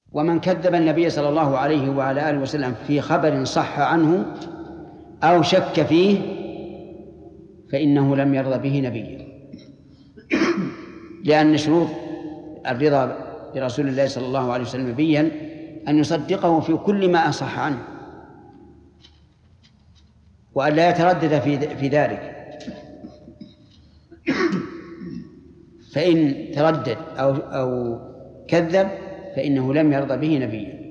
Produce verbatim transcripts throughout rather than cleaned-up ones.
ومن كذب النبي صلى الله عليه وعلى آله وسلم في خبر صح عنه أو شك فيه فإنه لم يرضى به نبيا، لأن شروط الرضا برسول الله صلى الله عليه وسلم نبيا أن يصدقه في كل ما أصح عنه وأن لا يتردد في في ذلك، فإن تردد أو أو كذب فإنه لم يرضى به نبيا.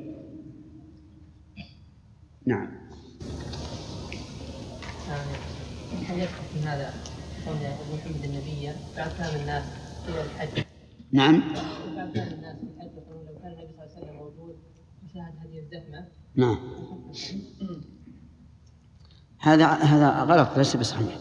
نعم. هل يدخل في هذا قول محمد النبي بعد كلام الناس إلى الحج؟ نعم. بعد كلام الناس في الحج يقولون لو كان النبي صلى الله عليه وسلم موجود وشاهد هذه الزحمة. نعم. هذا هذا غلط ليس بصحيح،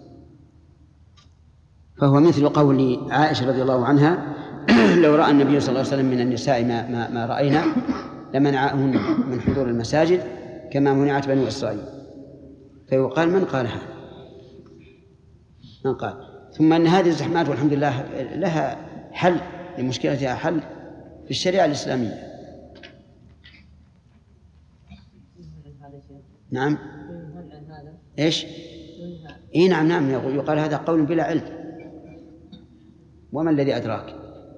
فهو مثل قول عائشة رضي الله عنها لو رأى النبي صلى الله عليه وسلم من النساء ما, ما, ما رأينا لمنعهن من حضور المساجد كما منعت بنو إسرائيل. فيقال من قال هذا؟ من قال؟ ثم أن هذه الزحمات والحمد لله لها حل، لمشكلتها حل في الشريعة الإسلامية. نعم. إيش؟ إيه نعم نعم يقال هذا قول بلا علم. وما الذي أدراك؟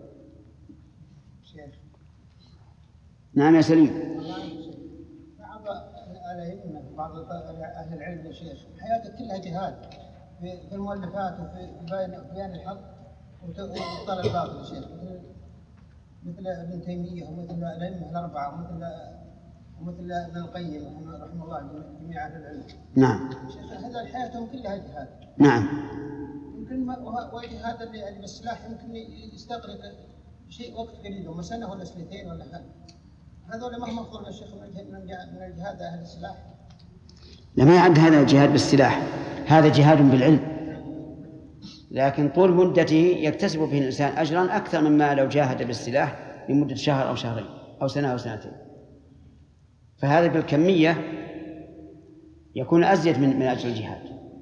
نعم يا سليم. بعض الأئمة بعض أهل العلم يا شيخ حياته كلها جهاد في المؤلفات وفي بيان الحق وإبطال الباطل يا شيخ، مثل ابن تيمية ومثل الأئمة الأربعة ومثل ومثل ابن القيم رحمه الله جميع أهل العلم. نعم. شيخ هذا حياتهم كلها جهاد. نعم. يمكن والجهاد اللي بالسلاح يمكن يستغرق شيء وقت قليل وما سنة ولا سنتين ولا حاجة. هذول مهما قلنا الشيخ من الجهاد أهل السلاح. لما يعد هذا الجهاد بالسلاح، هذا جهاد بالعلم، لكن طول مدته يكتسب به الإنسان أجرا أكثر مما لو جاهد بالسلاح لمدة شهر أو شهرين أو سنة أو سنتين. فهذا بالكمية يكون أزيد من من أجل الجهاد.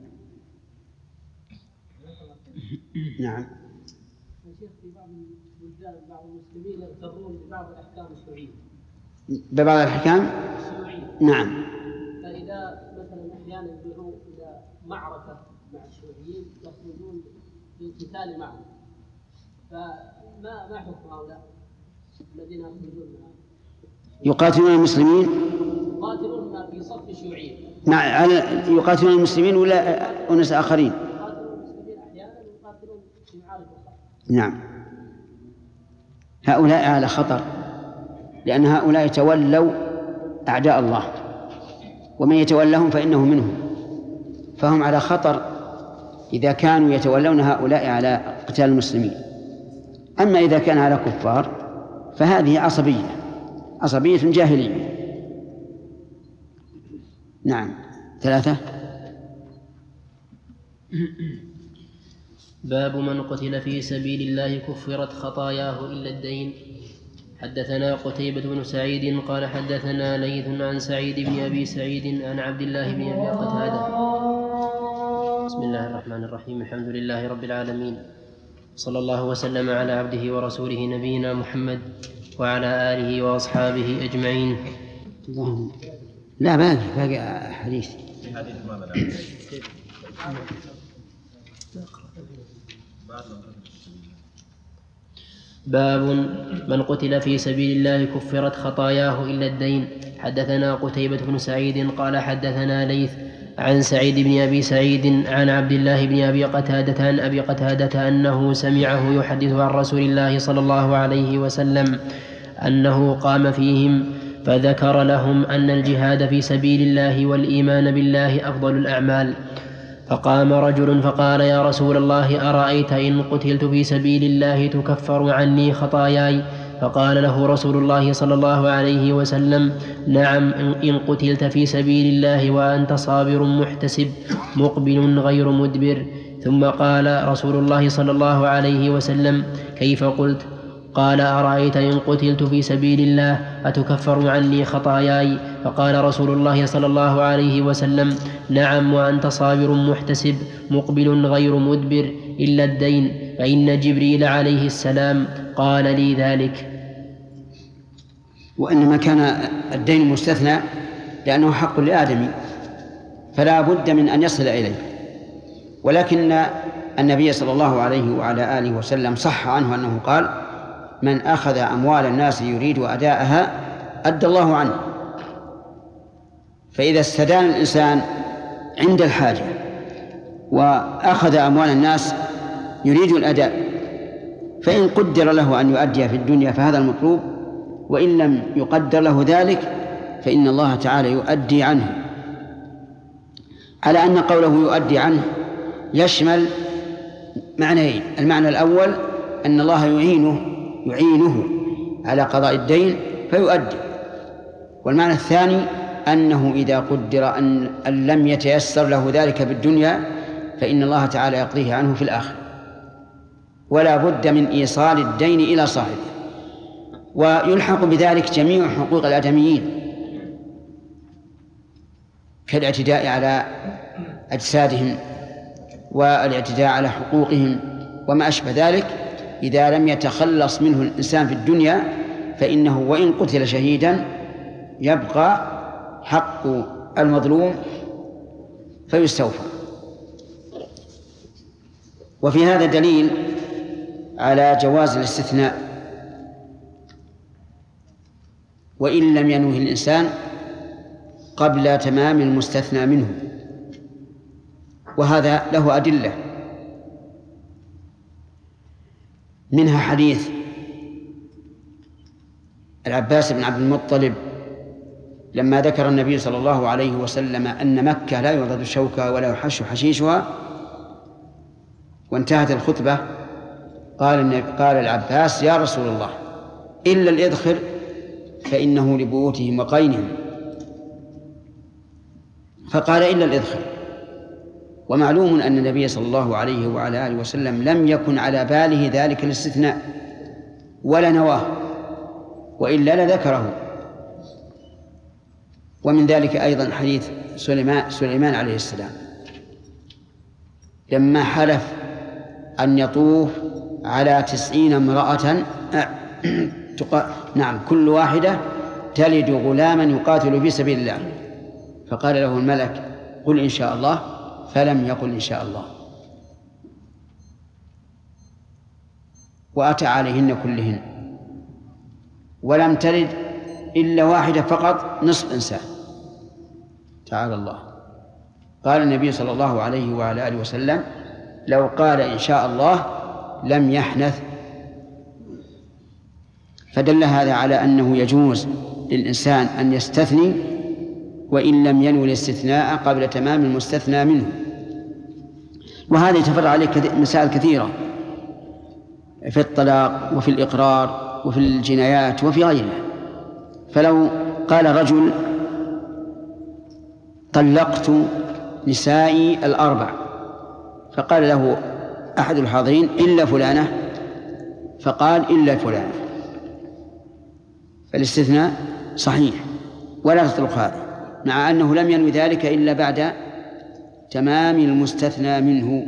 نعم. الشيخ في بعض البلدان بعض المسلمين يغترون ببعض الأحكام الشرعية. ببعض الأحكام؟ الشرعية. نعم. فإذا مثلا أحيانا يدعوا إلى معركة مع الشيوعيين يخرجون للقتال معهم، فما ما حكم هؤلاء الذين يخرجون معهم؟ يقاتلون المسلمين؟ يقاتلون في صف الشيوعيين. نعم. يقاتلون المسلمين ولا أناس آخرين؟ يقاتلون المسلمين أحيانا ويقاتلون في معارك أخرى. نعم. هؤلاء على خطر، لأن هؤلاء يتولوا أعداء الله، ومن يتولهم فإنه منهم، فهم على خطر إذا كانوا يتولون هؤلاء على قتال المسلمين. أما إذا كان على كفار فهذه عصبية عصبية جاهلية. نعم. ثلاثة. باب من قتل في سبيل الله كفرت خطاياه إلا الدين. حدثنا قتيبة بن سعيد قال حدثنا ليث عن سعيد بن أبي سعيد عن عبد الله بن أبي قتادة. بسم الله الرحمن الرحيم. الحمد لله رب العالمين، صلى الله وسلم على عبده ورسوله نبينا محمد وعلى آله وأصحابه أجمعين. لا باقي باقي حديث. باب من قتل في سبيل الله كفرت خطاياه إلا الدين. حدثنا قتيبة بن سعيد قال حدثنا ليث عن سعيد بن أبي سعيد عن عبد الله بن أبي قتادة عن أبي قتادة أنه سمعه يحدث عن رسول الله صلى الله عليه وسلم أنه قام فيهم فذكر لهم أن الجهاد في سبيل الله والإيمان بالله أفضل الأعمال. فقام رجل فقال يا رسول الله أرأيت إن قتلت في سبيل الله تكفر عني خطاياي؟ فقال له رسول الله صلى الله عليه وسلم نعم إن قتلت في سبيل الله وأنت صابر محتسب مقبل غير مدبر. ثم قال رسول الله صلى الله عليه وسلم كيف قلت؟ قال أرأيت إن قتلت في سبيل الله أتكفر عني خطاياي؟ فقال رسول الله صلى الله عليه وسلم نعم وأنت صابر محتسب مقبل غير مدبر إلا الدين فإن جبريل عليه السلام قال لي ذلك. وإنما كان الدين مستثنى لأنه حق لآدم فلا بد من أن يصل إليه. ولكن النبي صلى الله عليه وعلى آله وسلم صح عنه أنه قال: من أخذ أموال الناس يريد أداءها أدى الله عنه. فإذا استدان الإنسان عند الحاجة وأخذ أموال الناس يريد الأداء، فإن قدر له أن يؤدي في الدنيا فهذا المطلوب، وإن لم يقدر له ذلك فإن الله تعالى يؤدي عنه، على أن قوله يؤدي عنه يشمل معنيين: المعنى الأول أن الله يعينه يعينه على قضاء الدين فيؤدي، والمعنى الثاني أنه إذا قدر أن لم يتيسر له ذلك بالدنيا فإن الله تعالى يقضيه عنه في الآخرة، ولا بد من إيصال الدين إلى صاحبه. ويلحق بذلك جميع حقوق الآدميين كالاعتداء على أجسادهم والاعتداء على حقوقهم وما أشبه ذلك. إذا لم يتخلص منه الإنسان في الدنيا فإنه وإن قتل شهيدا يبقى حق المظلوم فيستوفى. وفي هذا دليل على جواز الاستثناء وإن لم ينوه الإنسان قبل تمام المستثنى منه، وهذا له أدلة، منها حديث العباس بن عبد المطلب لما ذكر النبي صلى الله عليه وسلم أن مكة لا يعضد شوكها ولا يحش حشيشها، وانتهت الخطبة قال قال العباس: يا رسول الله، إلا الإذخر فإنه لبيوتهم وقينهم. فقال: إلا الإذخر. ومعلوم أن النبي صلى الله عليه وعلى آله وسلم لم يكن على باله ذلك الاستثناء ولا نواه، وإلا لذكره. ومن ذلك أيضا حديث سليمان, سليمان عليه السلام لما حلف أن يطوف على تسعين امرأة نعم كل واحدة تلد غلاما يقاتل في سبيل الله، فقال له الملك: قل إن شاء الله، فلم يقل إن شاء الله، وأتى عليهن كلهن، ولم تلد إلا واحدة فقط نصف إنسان. تعالى الله. قال النبي صلى الله عليه وعلى آله وسلم: لو قال إن شاء الله لم يحنث. فدل هذا على أنه يجوز للإنسان أن يستثني وإن لم ينوي الاستثناء قبل تمام المستثنى منه. وهذا يتفرع عليه مسائل كثيرة في الطلاق وفي الإقرار وفي الجنايات وفي غيرها. فلو قال رجل: طلقت نسائي الأربع، فقال له أحد الحاضرين: إلا فلانة، فقال: إلا فلانة، فالاستثناء صحيح ولا تطلق هذا، مع أنه لم ينوي ذلك إلا بعد تمام المستثنى منه.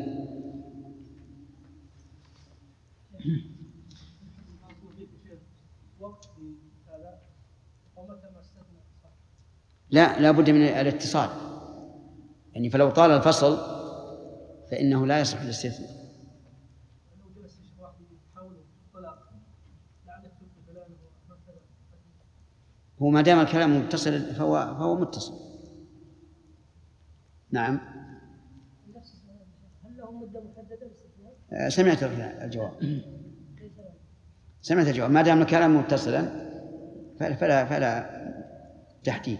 لا لا بد من الاتصال، يعني فلو طال الفصل فإنه لا يصح الاستثناء. هو ما دام الكلام متصل فهو فهو متصل. نعم. هل له مدة محددة للاستثناء؟ سمعت الجواب. سمعت الجواب. ما دام الكلام متصلا فلا فلا تحديد.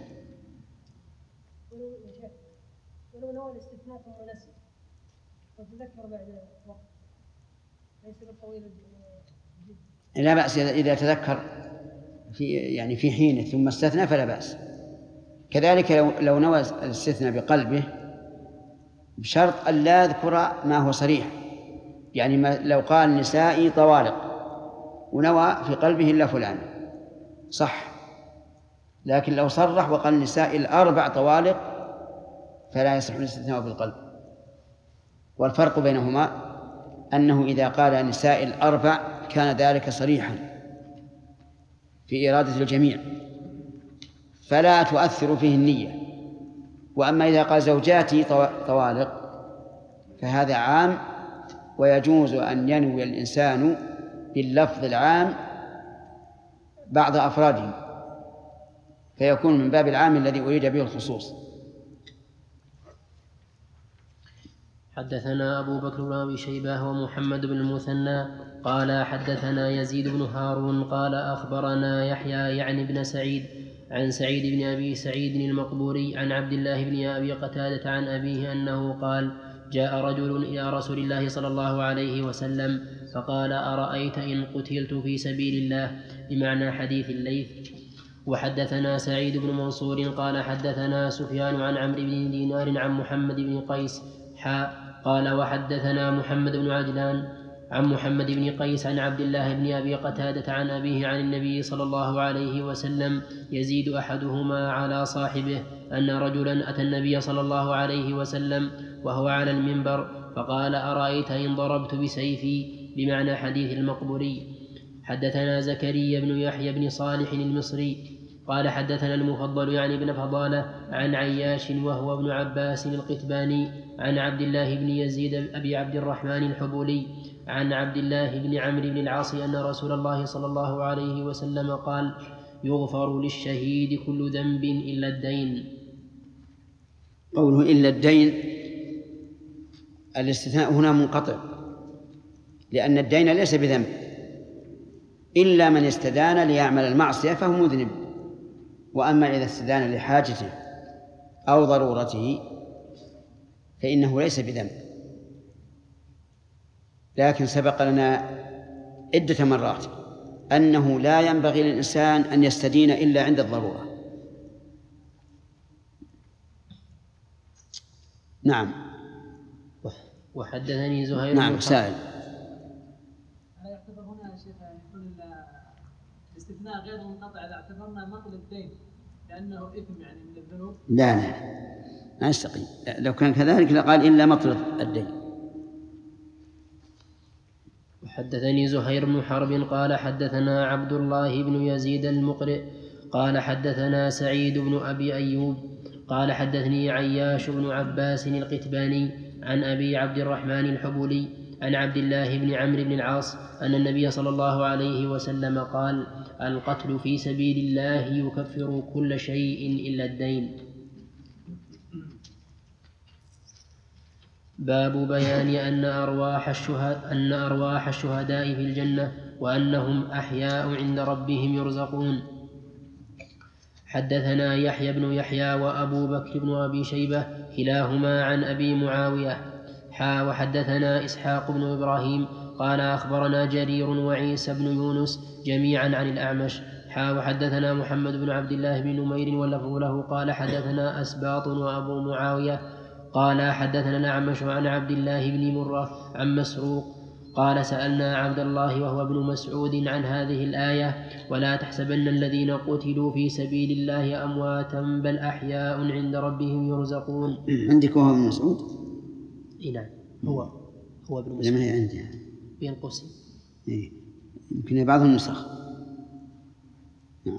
ولو نوى الاستثناء ثم نسي وتذكر بعد وقت ليس بالطويل جدا. لا بأس إذا تذكر في يعني في حين ثم استثنى فلا بأس. كذلك لو لو نوى الاستثناء بقلبه بشرط أن لا يذكر ما هو صريح، يعني ما لو قال نسائي طوالق ونوى في قلبه إلا فلان صح، لكن لو صرح وقال نسائي الأربع طوالق فلا يصح الاستثناء بالقلب. والفرق بينهما أنه إذا قال نسائي الأربع كان ذلك صريحا، في إرادة الجميع فلا تؤثر فيه النية. وأما إذا قال زوجاتي طوالق فهذا عام، ويجوز أن ينوي الإنسان باللفظ العام بعض أفراده فيكون من باب العام الذي أريد به الخصوص. حدثنا أبو بكر بن أبي شيبة ومحمد بن المثنى قال حدثنا يزيد بن هارون قال أخبرنا يحيى يعني بن سعيد عن سعيد بن أبي سعيد المقبوري عن عبد الله بن أبي قتادة عن أبيه أنه قال جاء رجل إلى رسول الله صلى الله عليه وسلم فقال أرأيت إن قتلت في سبيل الله، بمعنى حديث الليث. وحدثنا سعيد بن منصور قال حدثنا سفيان عن عمرو بن دينار عن محمد بن قيس حاء قال وحدثنا محمد بن عجلان عن محمد بن قيس عن عبد الله بن أبي قتادة عن أبيه عن النبي صلى الله عليه وسلم يزيد أحدهما على صاحبه أن رجلا أتى النبي صلى الله عليه وسلم وهو على المنبر فقال أرأيت إن ضربت بسيفي، بمعنى حديث المقبوري. حدثنا زكريا بن يحيى بن صالح المصري قال حدثنا المفضل يعني بن فضالة عن عياش وهو ابن عباس القتباني عن عبد الله بن يزيد أبي عبد الرحمن الحبولي عن عبد الله بن عمرو بن العاص أن رسول الله صلى الله عليه وسلم قال يغفر للشهيد كل ذنب إلا الدين. قوله إلا الدين الاستثناء هنا منقطع، لأن الدين ليس بذنب إلا من استدان ليعمل المعصية فهو مذنب، وأما إذا استدان لحاجته أو ضرورته فإنه ليس بذنب. لكن سبق لنا عدة مرات أنه لا ينبغي للإنسان أن يستدين إلا عند الضرورة. نعم. وحدثني زهير نعم سائل. هل يعتبر هنا يا شيخ يكون الاستثناء غير منقطع إذا اعتبرنا مطل الدين لأنه إثم يعني من الذنوب؟ لا لا لا يستقيم، لو كان كذلك لقال إلا مطل الدين. وحدثني زهير بن حرب قال حدثنا عبد الله بن يزيد المقرئ قال حدثنا سعيد بن أبي أيوب قال حدثني عياش بن عباس القتباني عن أبي عبد الرحمن الحبولي عن عبد الله بن عمرو بن العاص أن النبي صلى الله عليه وسلم قال القتل في سبيل الله يكفر كل شيء إلا الدين. باب بيان أن أرواح الشهداء, أن أرواح الشهداء في الجنة وأنهم أحياء عند ربهم يرزقون. حدثنا يحيى بن يحيى وأبو بكر بن أبي شيبة كلاهما عن أبي معاوية حا وحدثنا إسحاق بن إبراهيم قال أخبرنا جرير وعيسى بن يونس جميعا عن الأعمش حا وحدثنا محمد بن عبد الله بن نمير واللفظ له قال حدثنا أسباط وأبو معاوية قال حدثنا الأعمش عن عبد الله بن مرة عن مسروق قال سألنا عبد الله وهو ابن مسعود عن هذه الآية ولا تحسبن الذين قتلوا في سبيل الله أمواتا بل أحياء عند ربهم يرزقون. عندك هو ابن مسعود؟ نعم هو هو ابن مسعود. لما هي عندي بين قوسين. إيه يمكن بعض النسخ. نعم.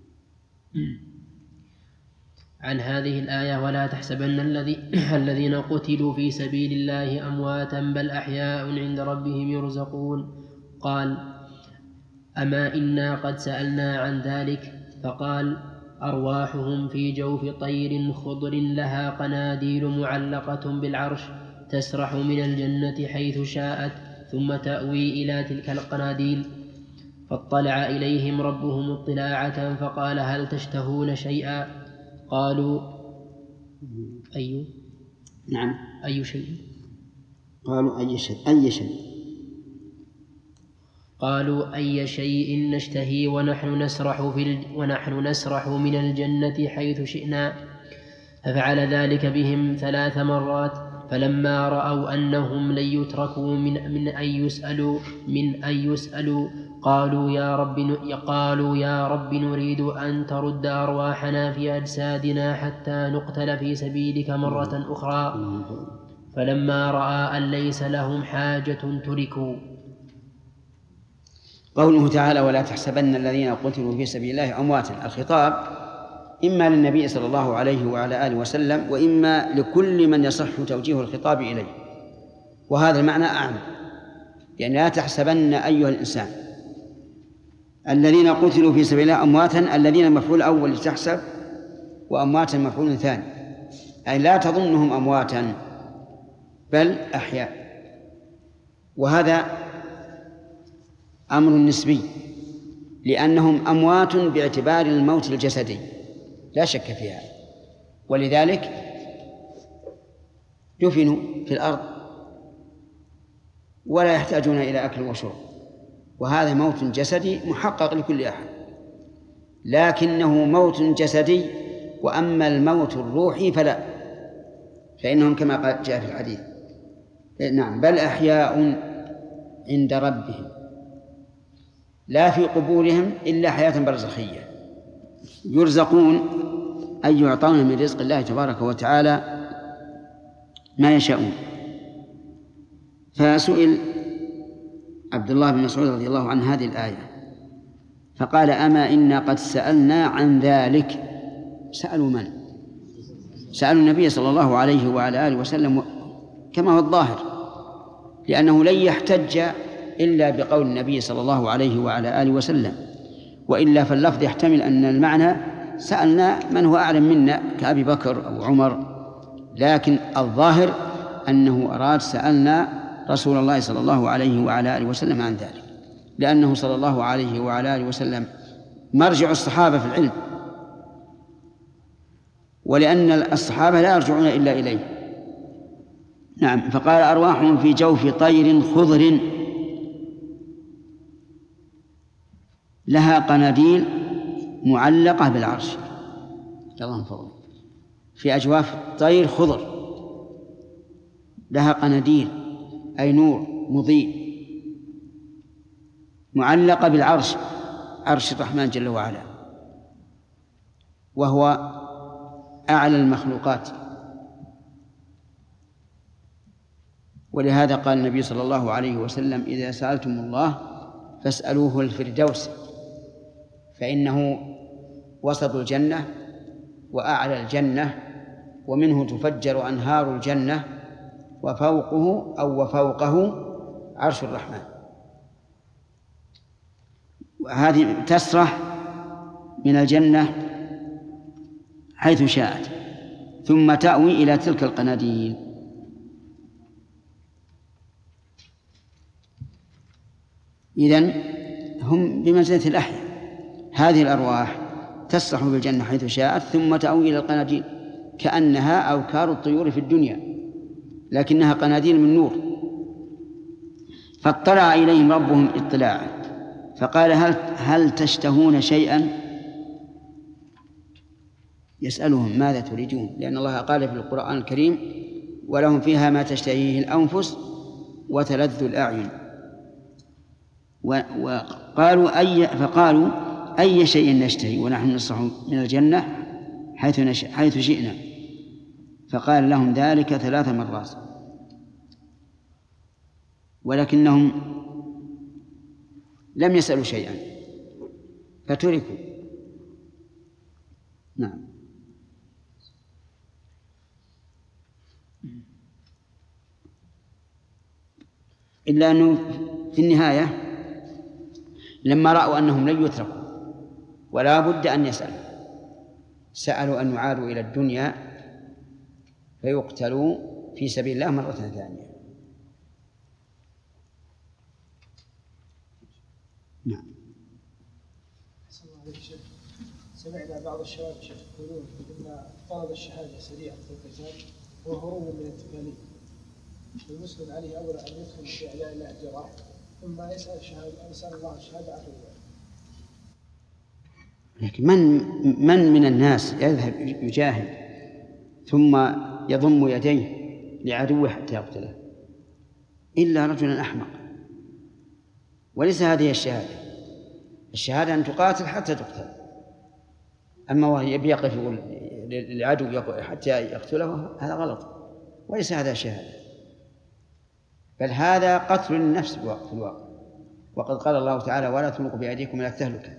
عن هذه الآية ولا تحسبن الذي الذين قتلوا في سبيل الله أمواتا بل أحياء عند ربهم يرزقون. قال أما إنا قد سألنا عن ذلك فقال أرواحهم في جوف طير خضر لها قناديل معلقة بالعرش تسرح من الجنة حيث شاءت ثم تأوي إلى تلك القناديل. فاطلع إليهم ربهم اطلاعة فقال هل تشتهون شيئا؟ قالوا أي نعم أي شيء؟ قالوا أي شيء أي شيء قالوا أي شيء نشتهي ونحن نسرح في الج... ونحن نسرح من الجنة حيث شئنا. ففعل ذلك بهم ثلاث مرات فلما رأوا أنهم لن يتركوا من من أن يسألوا من أن يسألوا قالوا يا رب قالوا يا رب نريد أن ترد أرواحنا في أجسادنا حتى نقتل في سبيلك مرة أخرى. فلما رأى أن ليس لهم حاجة تركوا. قوله تعالى ولا تحسبن الذين قتلوا في سبيل الله أمواتا، الخطاب إما للنبي صلى الله عليه وعلى آله وسلم وإما لكل من يصح توجيه الخطاب إليه، وهذا المعنى أعم، يعني لا تحسبن أيها الإنسان الذين قتلوا في سبيل الله أمواتا، الذين مفعول أول لتحسب، وأمواتا مفعول ثاني، أي لا تظنهم أمواتا بل أحياء. وهذا أمر نسبي، لأنهم أموات باعتبار الموت الجسدي لا شك في هذا، ولذلك دفنوا في الأرض ولا يحتاجون إلى أكل وشرب، وهذا موت جسدي محقق لكل أحد، لكنه موت جسدي. وأما الموت الروحي فلا، فإنهم كما جاء في الحديث نعم بل أحياء عند ربهم لا في قبورهم إلا حياة برزخية، يرزقون أي يعطون من رزق الله تبارك وتعالى ما يشاءون. فسئل عبد الله بن مسعود رضي الله عنه هذه الآية فقال أما إنا قد سألنا عن ذلك. سألوا من؟ سألوا النبي صلى الله عليه وعلى آله وسلم كما هو الظاهر، لأنه لن يحتج إلا بقول النبي صلى الله عليه وعلى آله وسلم، وإلا فاللفظ يحتمل أن المعنى سألنا من هو أعلم منا كأبي بكر أو عمر، لكن الظاهر أنه أراد سألنا رسول الله صلى الله عليه وعلى آله وسلم عن ذلك، لأنه صلى الله عليه وعلى آله وسلم مرجع الصحابة في العلم، ولأن الصحابة لا يرجعون إلا إليه. نعم. فقال أرواحهم في جوف طير خضر لها قناديل معلقة بالعرش. اللهم فضل. في أجواف طير خضر لها قناديل أي نور مضيء معلقة بالعرش، عرش الرحمن جل وعلا، وهو أعلى المخلوقات. ولهذا قال النبي صلى الله عليه وسلم إذا سألتم الله فاسألوه الفردوس، فإنه وسط الجنة وأعلى الجنة، ومنه تفجر أنهار الجنة، وفوقه أو وفوقه عرش الرحمن. وهذه تسرح من الجنة حيث شاءت ثم تأوي إلى تلك القناديل. إذن هم بمنزلة الأحياء، هذه الأرواح تسرح بالجنة حيث شاءت ثم تأوي إلى القناديل كأنها أوكار الطيور في الدنيا، لكنها قناديل من نور. فاطلع إليهم ربهم اطلاعا فقال هل, هل تشتهون شيئا؟ يسألهم ماذا تريدون، لأن الله قال في القرآن الكريم ولهم فيها ما تشتهيه الأنفس وتلذ الأعين. وقالوا أي فقالوا أي شيء نشتهي ونحن نصح من الجنة حيث, نش... حيث شئنا. فقال لهم ذلك ثلاث مرات ولكنهم لم يسألوا شيئا فتركوا. نعم. إلا أنه في النهاية لما رأوا أنهم لن يتركوا ولا بد أن يسألوا سألوا أن يعادوا إلى الدنيا فيقتلوا في سبيل الله مرة ثانية. نعم. سمعنا بعض الشباب يقولون أن طلب الشهادة سريعا في القتال هو هروب من التكاليف، المسلم عليه أولا أن يدخل في أعداء الله الجراح ثم يسأل الشهادة يسأل الله الشهادة عن الله. لكن من من من الناس يذهب يجاهد ثم يضم يديه لعدوه حتى يقتله إلا رجلا أحمق؟ وليس هذه الشهادة. الشهادة أن تقاتل حتى تقتل، أما وهو يقف يقول للعدو حتى يقتله هذا غلط، وليس هذا شهادة، بل هذا قتل النفس في الواقع. وقد قال الله تعالى ولا تلقوا بأيديكم إلى التهلكة.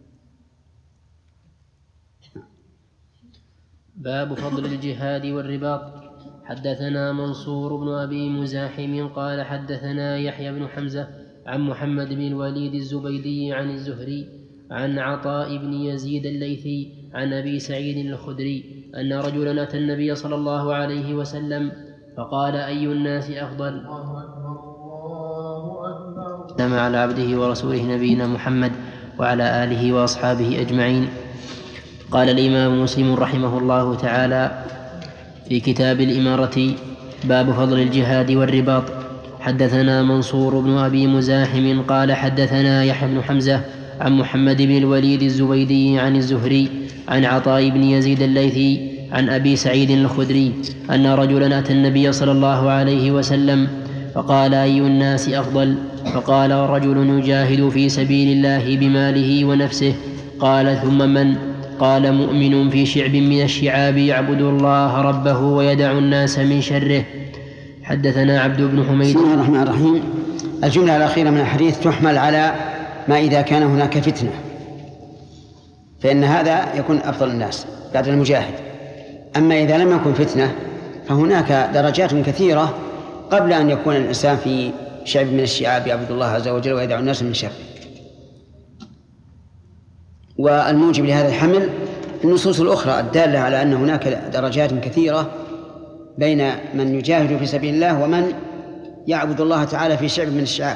باب فضل الجهاد والرباط. حدثنا منصور بن أبي مزاحم قال حدثنا يحيى بن حمزة عن محمد بن الوليد الزبيدي عن الزهري عن عطاء بن يزيد الليثي عن أبي سعيد الخدري أن رجلا أتى النبي صلى الله عليه وسلم فقال أي الناس أفضل؟ سلم على عبده ورسوله نبينا محمد وعلى آله وأصحابه أجمعين. قال الإمام مسلم رحمه الله تعالى في كتاب الإمارة باب فضل الجهاد والرباط. حدثنا منصور بن أبي مزاحم قال حدثنا يحيى بن حمزة عن محمد بن الوليد الزبيدي عن الزهري عن عطاء بن يزيد الليثي عن أبي سعيد الخدري أن رجلا أتى النبي صلى الله عليه وسلم فقال أي الناس أفضل؟ فقال رجل يجاهد في سبيل الله بماله ونفسه. قال ثم من؟ قال مؤمن في شعب من الشعاب يعبد الله ربه ويدع الناس من شره. حدثنا عبد بن حميد. بسم الله الرحمن الرحيم. الجملة الأخيرة من الحديث تحمل على ما إذا كان هناك فتنة، فإن هذا يكون أفضل الناس بعد المجاهد. أما إذا لم يكن فتنة فهناك درجات كثيرة قبل أن يكون الإنسان في شعب من الشعاب يعبد الله عز وجل ويدع الناس من شره. والموجب لهذا الحمل النصوص الأخرى الدالة على أن هناك درجات كثيرة بين من يجاهد في سبيل الله ومن يعبد الله تعالى في شعب من الشعاب.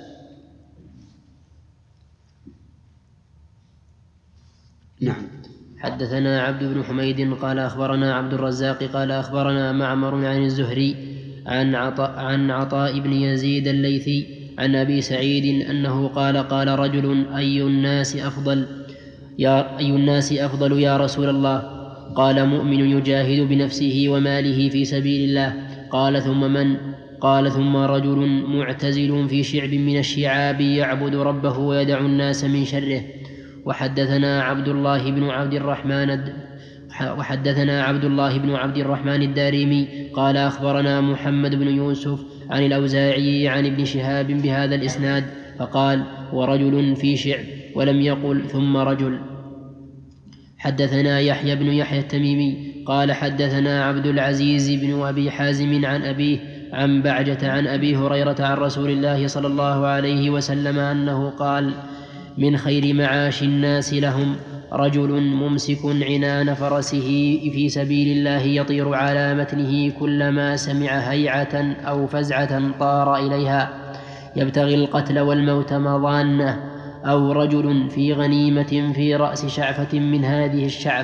نعم. حدثنا عبد بن حميد قال أخبرنا عبد الرزاق قال أخبرنا معمر عن الزهري عن عطاء, عن عطاء بن يزيد الليثي عن أبي سعيد أنه قال قال رجل أي الناس أفضل يا أي الناس أفضل يا رسول الله؟ قال مؤمن يجاهد بنفسه وماله في سبيل الله. قال ثم من؟ قال ثم رجل معتزل في شعب من الشعاب يعبد ربه ويدع الناس من شره. وحدثنا عبد الله بن عبد الرحمن وحدثنا عبد الله بن عبد الرحمن الدارمي قال أخبرنا محمد بن يوسف عن الأوزاعي عن ابن شهاب بهذا الإسناد فقال ورجل في شعب ولم يقل ثم رجل. حدثنا يحيى بن يحيى التميمي قال حدثنا عبد العزيز بن أبي حازم عن أبيه عن بعجة عن أبي هريرة عن رسول الله صلى الله عليه وسلم أنه قال من خير معاش الناس لهم رجل ممسك عنان فرسه في سبيل الله يطير على متنه كلما سمع هيعة أو فزعة طار إليها يبتغي القتل والموت مضانة. أو رجل في غنيمة في رأس شعفة من هذه الشعف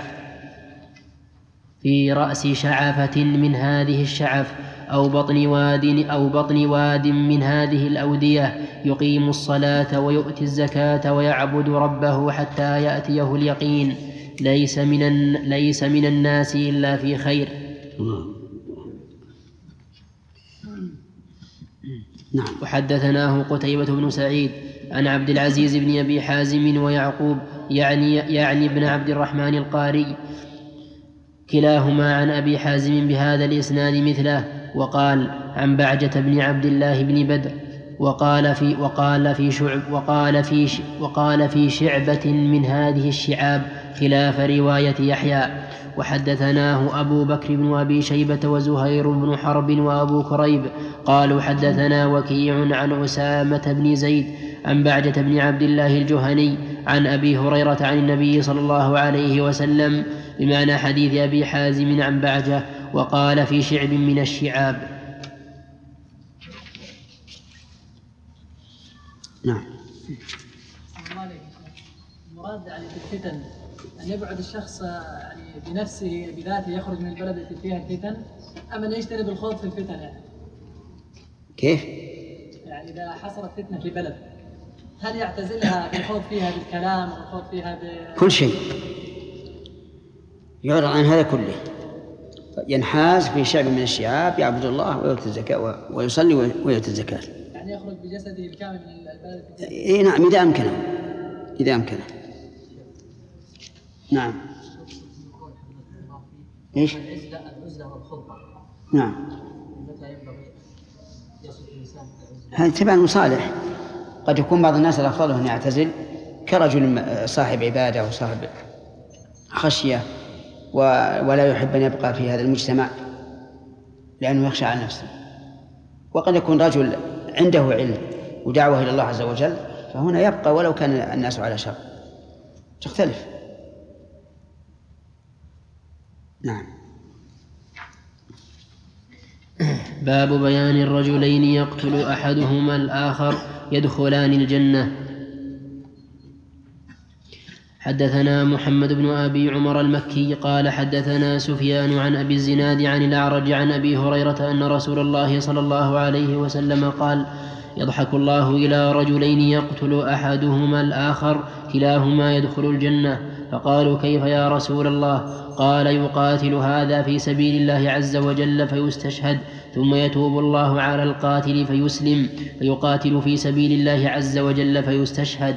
في رأس شعفة من هذه الشعف أو بطن واد أو بطن واد من هذه الأودية يقيم الصلاة ويؤتي الزكاة ويعبد ربه حتى يأتيه اليقين ليس من ليس من الناس إلا في خير. نعم. وحدثناه قتيبة بن سعيد عن عبد العزيز بن أبي حازم ويعقوب يعني يعني ابن عبد الرحمن القاري كلاهما عن أبي حازم بهذا الإسناد مثله. وقال عن بعجة بن عبد الله بن بدر وقال في وقال في شعب وقال في وقال في شعبة من هذه الشعاب خلاف رواية يحيى. وحدثناه أبو بكر بن أبي شيبة وزهير بن حرب وأبو كريب قالوا حدثنا وكيع عن أسامة بن زيد عن بعجة بن عبد الله الجهني عن أبي هريرة عن النبي صلى الله عليه وسلم بمعنى حديث أبي حازم عن بعجة. وقال في شعب من الشعاب. نعم. المراد يعني في الفتن أن يبعد الشخص يعني بنفسه بذاته يخرج من البلد التي فيها الفتن أم أن يجتنب الخوض في الفتن يعني؟ كيف؟ يعني إذا حصلت فتنة في بلد هل يعتزلها بالخوض فيها بالكلام أو الخوض فيها ب... كل شيء يعرض عن هذا كله. ينحاز في شعب من الشعاب يعبد الله ويؤتي الزكاة ويصلي ويؤتي الزكاة يعني يخرج بجسده الكامل من البلد. إيه نعم إذا أمكنه إذا أمكنه. نعم. إيش؟ العزلة والخلطة. نعم. متى ينبغي يصل الإنسان؟ هذا تبع المصالح قد يكون بعض الناس الأفضل أن يعتزل كرجل صاحب عبادة وصاحب خشية ولا يحب أن يبقى في هذا المجتمع لأنه يخشى على نفسه. وقد يكون رجل عنده علم ودعوة إلى الله عز وجل فهنا يبقى ولو كان الناس على شر، تختلف. نعم. باب بيان الرجلين يقتل أحدهما الآخر يدخلان الجنة. حدثنا محمد بن أبي عمر المكي قال حدثنا سفيان عن أبي الزناد عن الأعرج عن أبي هريرة أن رسول الله صلى الله عليه وسلم قال يضحك الله إلى رجلين يقتل أحدهما الآخر كلاهما يدخل الجنة. فقالوا كيف يا رسول الله؟ قال يقاتل هذا في سبيل الله عز وجل فيستشهد ثم يتوب الله على القاتل فيسلم فيقاتل في سبيل الله عز وجل فيستشهد.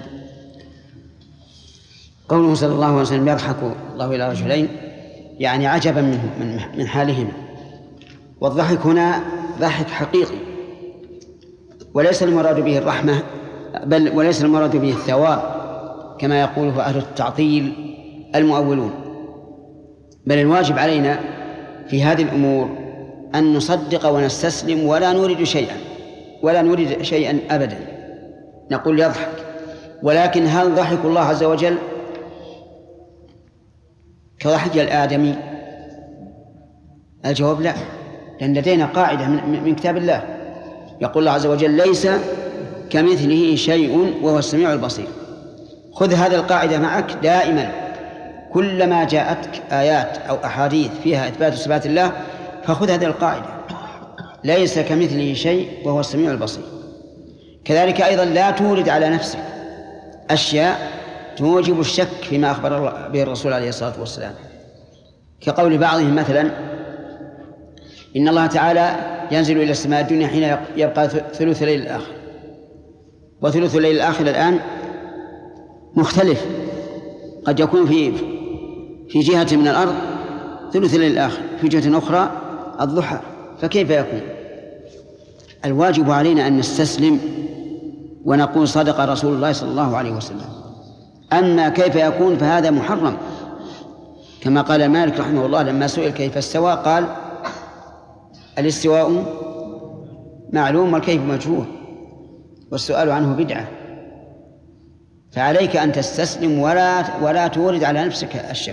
قوله صلى الله عليه وسلم يضحك الله إلى رجلين يعني عجبا منه من حالهما، والضحك هنا ضحك حقيقي وليس المراد به الرحمة، بل وليس المراد به الثواب كما يقوله أهل التعطيل المؤولون، بل الواجب علينا في هذه الأمور أن نصدق ونستسلم ولا نريد شيئا ولا نريد شيئا أبدا، نقول يضحك. ولكن هل ضحك الله عز وجل كضحك الآدمي؟ الجواب لا، لأن لدينا قاعدة من كتاب الله يقول الله عز وجل ليس كمثله شيء وهو السميع البصير. خذ هذه القاعدة معك دائما، كلما جاءتك آيات أو أحاديث فيها إثبات صفات الله فخذ هذه القاعدة ليس كمثله شيء وهو السميع البصير. كذلك أيضا لا تورد على نفسك أشياء توجب الشك فيما أخبر به الرسول عليه الصلاة والسلام، كقول بعضهم مثلا إن الله تعالى ينزل إلى السماء الدنيا حين يبقى ثلث الليل الآخر، وثلث الليل الآخر الآن مختلف، قد يكون في في جهة من الأرض ثلث الليل الآخر، في جهة أخرى الضحى، فكيف يكون؟ الواجب علينا أن نستسلم ونقول صدق رسول الله صلى الله عليه وسلم. أما كيف يكون فهذا محرم، كما قال مالك رحمه الله لما سئل كيف استوى قال الاستواء معلوم والكيف مجهول والسؤال عنه بدعة. فعليك أن تستسلم ولا ولا تورد على نفسك الشك،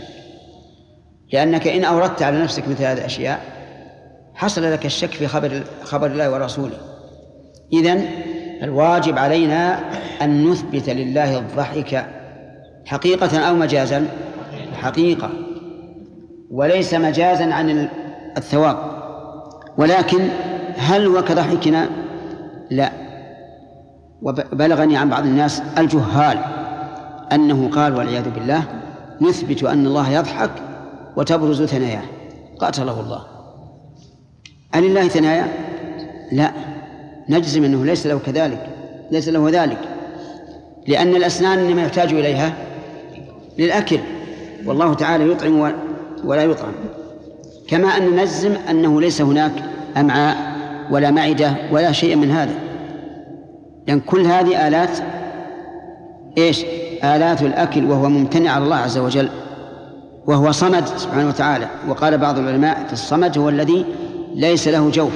لأنك إن أوردت على نفسك مثل هذه الأشياء حصل لك الشك في خبر خبر الله ورسوله. إذن الواجب علينا أن نثبت لله الضحك حقيقة أو مجازا، حقيقة وليس مجازا عن الثواب. ولكن هل هو كضحكنا؟ لا. وبلغني عن بعض الناس الجهال أنه قال والعياذ بالله نثبت أن الله يضحك وتبرز ثناياه، قاتله الله. هل الله ثنايا؟ لا، نجزم أنه ليس له كذلك، ليس له ذلك، لأن الأسنان إنما يحتاج إليها للأكل، والله تعالى يطعم ولا يطعم. كما أن نجزم أنه ليس هناك أمعاء ولا معدة ولا شيء من هذا، لأن كل هذه آلات إيش؟ آلات الأكل، وهو ممتنع على الله عز وجل، وهو صمد سبحانه وتعالى. وقال بعض العلماء في الصمد هو الذي ليس له جوف.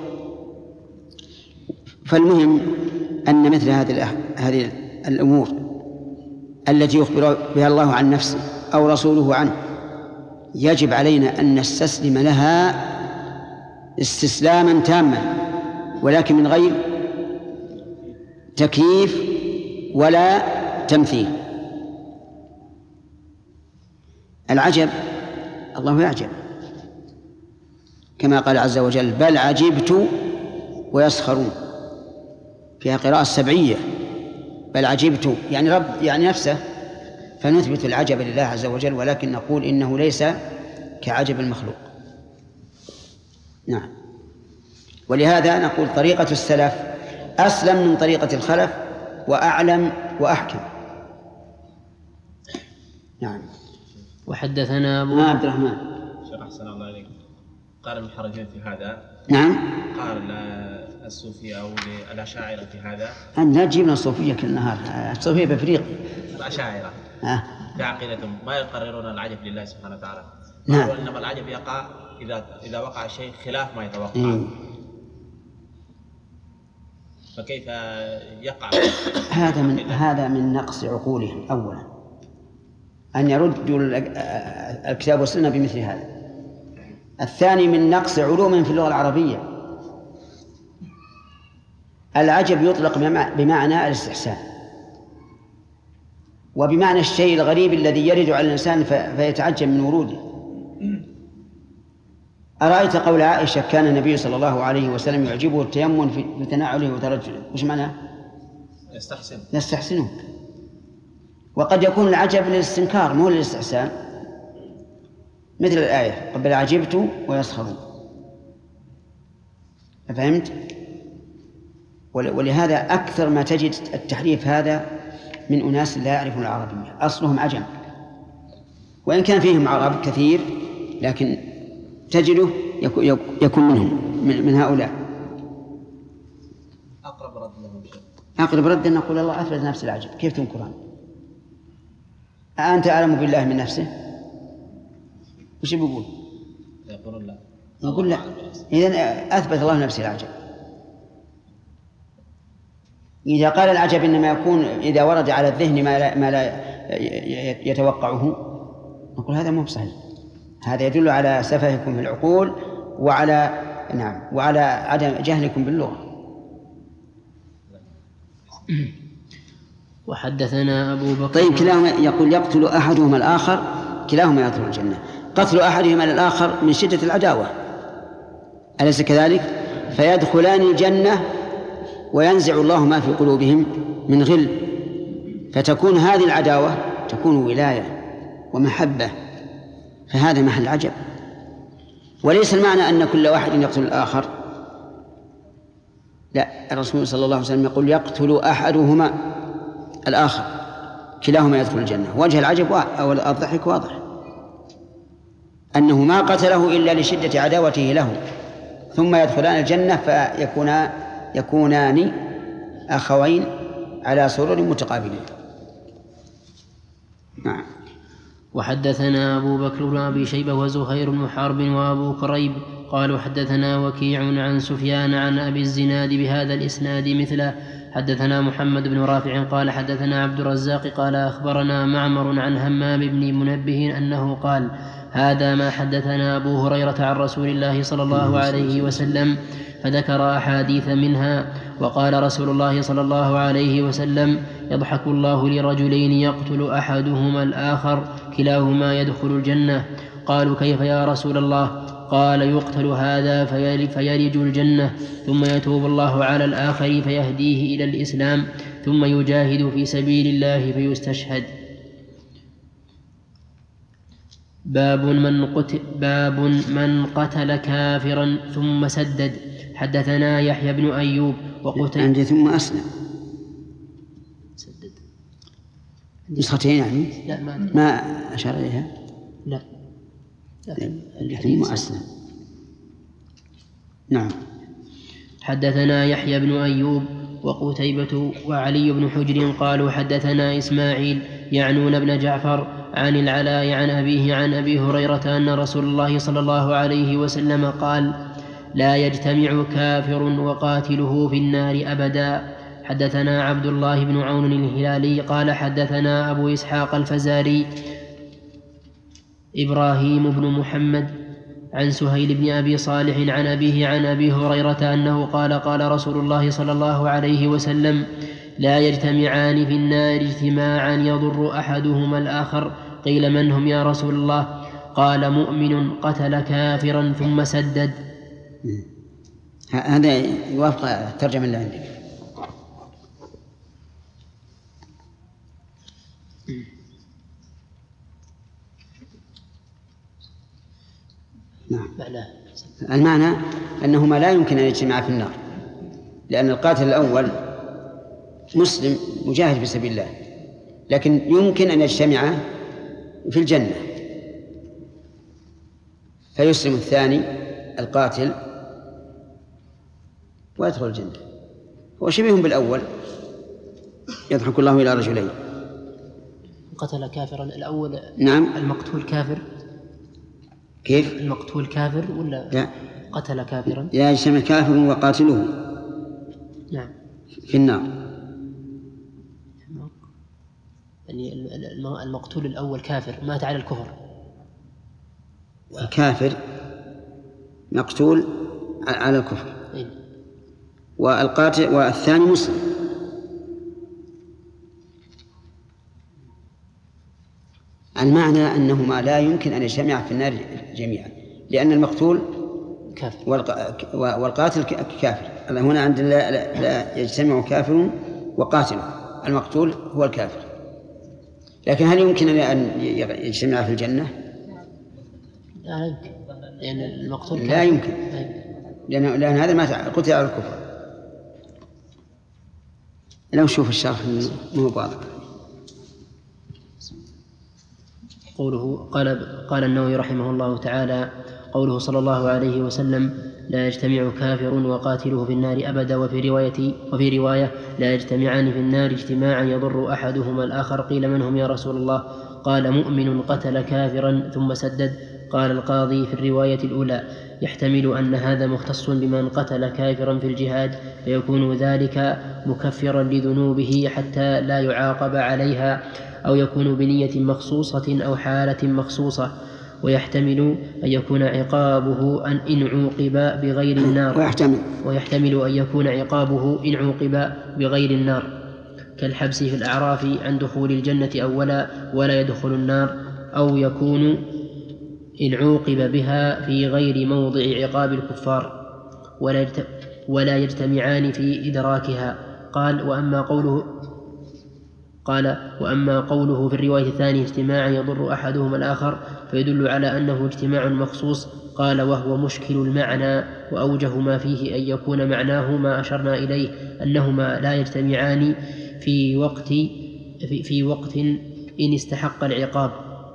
فالمهم أن مثل هذه هذه الأمور التي يخبر بها الله عن نفسه أو رسوله عنه يجب علينا أن نستسلم لها استسلاما تاما، ولكن من غير تكييف ولا تمثيل. العجب الله يعجب، كما قال عز وجل بل عجبت ويسخرون، فيها قراءة سبعية، بل عجبت يعني رب يعني نفسه، فنثبت العجب لله عز وجل، ولكن نقول إنه ليس كعجب المخلوق. نعم. ولهذا نقول طريقة السلف أسلم من طريقة الخلف وأعلم وأحكم. نعم. وحدثنا أبو عبد الرحمن شيخ أحسن الله عليكم. قال ابن حرجين في هذا نعم. قال الصوفية أو الأشاعرة في هذا أن لا تجيبنا الصوفية كل نهار، الصوفية بأفريقيا. الأشاعرة آه. في عقيدتهم ما يقررون العجب لله سبحانه وتعالى. نعم. إنما العجب يقع إذا إذا وقع شيء خلاف ما يتوقع. إيه. فكيف يقع هذا من هذا من نقص عقولهم أولا، أن يردوا الكتاب والسنة بمثل هذا. الثاني من نقص علومهم في اللغة العربية. العجب يطلق بمعنى الاستحسان، وبمعنى الشيء الغريب الذي يرد على الإنسان فيتعجب من وروده. أرأيت قول عائشة كان النبي صلى الله عليه وسلم يعجبه التيمم في تناوله وترجله، وش معناه؟ يستحسن يستحسنه. وقد يكون العجب للاستنكار مو للاستحسان، مثل الآية قبل عجبت ويسخرون. فهمت؟ ولهذا أكثر ما تجد التحريف هذا من أناس لا يعرفون العربية، أصلهم عجم، وإن كان فيهم عرب كثير لكن تجده يكون منهم من هؤلاء. أقرب رد لهم شيء. أقرب رد أن نقول الله أثبت نفس العجب، كيف تنكران؟ أنت أعلم بالله من نفسه؟ وش بيقول؟ يقول لا. يقول لا. إذن أثبت الله نفسه العجب. إذا قال العجب إنما يكون إذا ورد على الذهن ما لا, ما لا يتوقعه، نقول هذا مو صحيح، هذا يدل على سفهكم في العقول وعلى نعم وعلى عدم جهلكم باللغة. وحدثنا أبو بكر. طيب كلاهما يقول يقتل أحدهما الآخر كلاهما يدخل الجنة. قتل أحدهما الآخر من شدة العداوة، أليس كذلك؟ فيدخلان الجنة وينزع الله ما في قلوبهم من غل، فتكون هذه العداوة تكون ولاية ومحبة، فهذا محل عجب. وليس المعنى أن كل واحد يقتل الآخر، لا، الرسول صلى الله عليه وسلم يقول يقتل أحدهما الآخر كلاهما يدخل الجنة. وجه العجب أو الضحك واضح، أنه ما قتله إلا لشدة عداوته له، ثم يدخلان الجنة فيكونان يكونان أخوين على سرر متقابلين. نعم. وحدثنا أبو بكر بن أبي شيبة وزهير بن حرب وأبو كريب قالوا حدثنا وكيع عن سفيان عن أبي الزناد بهذا الإسناد مثله. حدثنا محمد بن رافع قال حدثنا عبد الرزاق قال أخبرنا معمر عن همام بن منبه أنه قال هذا ما حدثنا أبو هريرة عن رسول الله صلى الله عليه وسلم، فذكر أحاديث منها. وقال رسول الله صلى الله عليه وسلم يضحك الله لرجلين يقتل أحدهما الآخر كلاهما يدخل الجنة. قالوا كيف يا رسول الله؟ قال يقتل هذا فيلج الجنة، ثم يتوب الله على الآخر فيهديه إلى الإسلام، ثم يجاهد في سبيل الله فيستشهد. باب من قتل, باب من قتل كافرا ثم سدد. حدثنا يحيى بن أيوب وقتيبة. عندي ثم أسلم سدد نسختين يعني لا ما, ما أشار إليها لا ثم أسلم. نعم. حدثنا يحيى بن أيوب وقتيبة وعلي بن حجر قالوا حدثنا إسماعيل يعنون بن جعفر عن العلاء عن أبيه عن أبي هريرة أن رسول الله صلى الله عليه وسلم قال لا يجتمع كافر وقاتله في النار أبدا. حدثنا عبد الله بن عون الهلالي قال حدثنا أبو إسحاق الفزاري إبراهيم بن محمد عن سهيل بن أبي صالح عن أبيه عن أبي هريرة أنه قال قال رسول الله صلى الله عليه وسلم لا يجتمعان في النار اجتماعا يضر أحدهما الآخر. قيل من هم يا رسول الله؟ قال مؤمن قتل كافرا ثم سدد. هذا يوافق الترجمة اللي عندك. نعم. المعنى أنهما لا يمكن أن يجتمعا في النار، لأن القاتل الأول مسلم مجاهد في سبيل الله، لكن يمكن أن يجتمعا في ويدخل الجنة. هو شبيه بالأول، يضحك الله إلى رجلين. قتل كافرا الأول. نعم. المقتول كافر. كيف؟ المقتول كافر ولا لا. قتل كافرا؟ لا يجتمع كافر وقاتله. نعم. في النار. يعني المقتول الأول كافر مات على الكفر. الكافر مقتول على الكفر. إيه؟ والقاتل والثاني مسلم. المعنى أنهما لا يمكن أن يجتمعا في النار جميعا، لأن المقتول كافر والقاتل كافر. هنا عند لا, لا يجتمع كافر وقاتل، المقتول هو الكافر. لكن هل يمكن أن يجتمع في الجنة؟ لا يمكن، لأن المقتول كافر. لا يمكن، لأن, لأن هذا ما قتل على الكفر. لو نشوف الشرح مو واضح. قوله قال قال النووي رحمه الله تعالى: قوله صلى الله عليه وسلم: لا يجتمع كافر وقاتله في النار أبدا. وفي رواية وفي رواية لا يجتمعان في النار اجتماعا يضر أحدهما الآخر. قيل: من هم يا رسول الله؟ قال: مؤمن قتل كافرا ثم سدد. قال القاضي في الرواية الأولى: يحتمل أن هذا مختص بمن قتل كافرا في الجهاد، فيكون ذلك مكفرا لذنوبه حتى لا يعاقب عليها، أو يكون بنية مخصوصة أو حالة مخصوصة. ويحتمل أن يكون عقابه أن إن عوقب بغير النار ويحتمل, ويحتمل أن يكون عقابه إن عوقب بغير النار، كالحبس في الأعراف عن دخول الجنة أولا ولا يدخل النار، أو يكون إن عوقب بها في غير موضع عقاب الكفار ولا يجتمعان في إدراكها. قال: وأما قوله قال وأما قوله في الرواية الثانية اجتماعا يضر أحدهما الآخر فيدل على أنه اجتماع مخصوص. قال: وهو مشكل المعنى، وأوجه ما فيه أن يكون معناه ما أشرنا إليه، أنهما لا يجتمعان في وقت في, في وقت إن استحق العقاب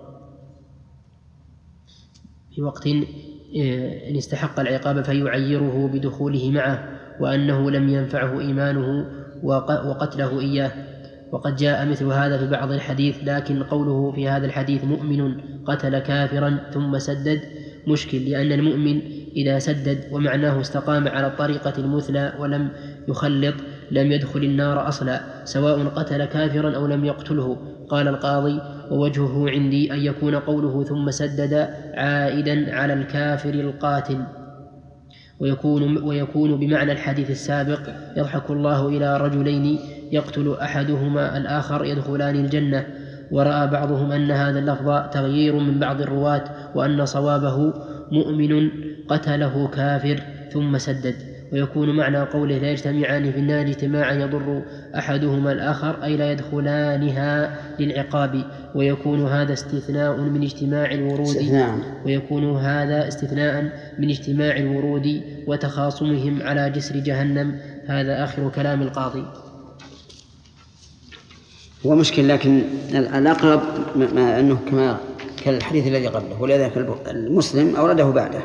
في وقت إن استحق العقاب فيعيره بدخوله معه، وأنه لم ينفعه إيمانه وقتله إياه. وقد جاء مثل هذا في بعض الحديث، لكن قوله في هذا الحديث مؤمن قتل كافرا ثم سدد مشكل، لأن المؤمن إذا سدد ومعناه استقام على الطريقة المثلى ولم يخلط لم يدخل النار أصلا، سواء قتل كافرا أو لم يقتله. قال القاضي: ووجهه عندي أن يكون قوله ثم سدد عائدا على الكافر القاتل، ويكون, ويكون بمعنى الحديث السابق: يضحك الله إلى رجلين يقتل أحدهما الآخر يدخلان الجنة. ورأى بعضهم أن هذا اللفظ تغيير من بعض الرواة، وأن صوابه مؤمن قتله كافر ثم سدد. ويكون معنى قوله لا يجتمعان في النار اجتماعا يضر أحدهما الآخر أي لا يدخلانها للعقاب. ويكون هذا استثناء من اجتماع الورود ويكون هذا استثناء من اجتماع الورود وتخاصمهم على جسر جهنم. هذا آخر كلام القاضي. هو مشكل، لكن الأقرب ما أنه كما كالحديث الذي قبله، ولذلك المسلم أورده بعده.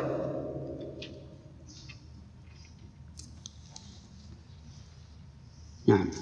نعم.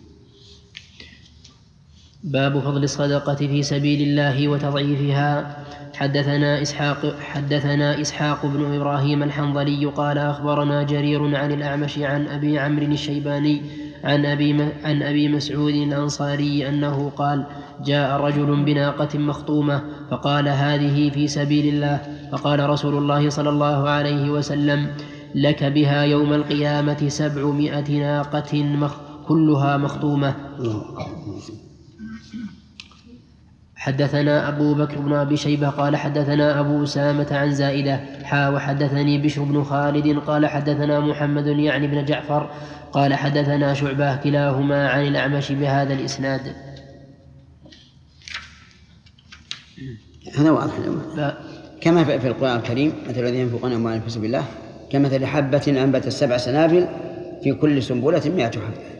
باب فضل الصدقة في سبيل الله وتضعيفها. حدثنا إسحاق حدثنا إسحاق بن إبراهيم الحنظلي قال: أخبرنا جرير عن الأعمش عن أبي عمرو الشيباني عن أبي, عن أبي مسعود الأنصاري أنه قال: جاء رجل بناقة مخطومة فقال: هذه في سبيل الله. فقال رسول الله صلى الله عليه وسلم: لك بها يوم القيامة سبعمائة ناقة مخ كلها مخطومة. حدثنا أبو بكر بن أبي شيبة قال: حدثنا أبو أسامة عن زائدة حا وحدثني بشر بن خالد قال: حدثنا محمد يعني بن جعفر قال: حدثنا شعبة كلاهما عن الأعمش بهذا الإسناد. هذا واضح كما في القرآن الكريم: مثل الذين ينفقون أموالهم في سبيل الله كمثل حبة أنبتت سبع سنابل في كل سنبلة مائة حبة.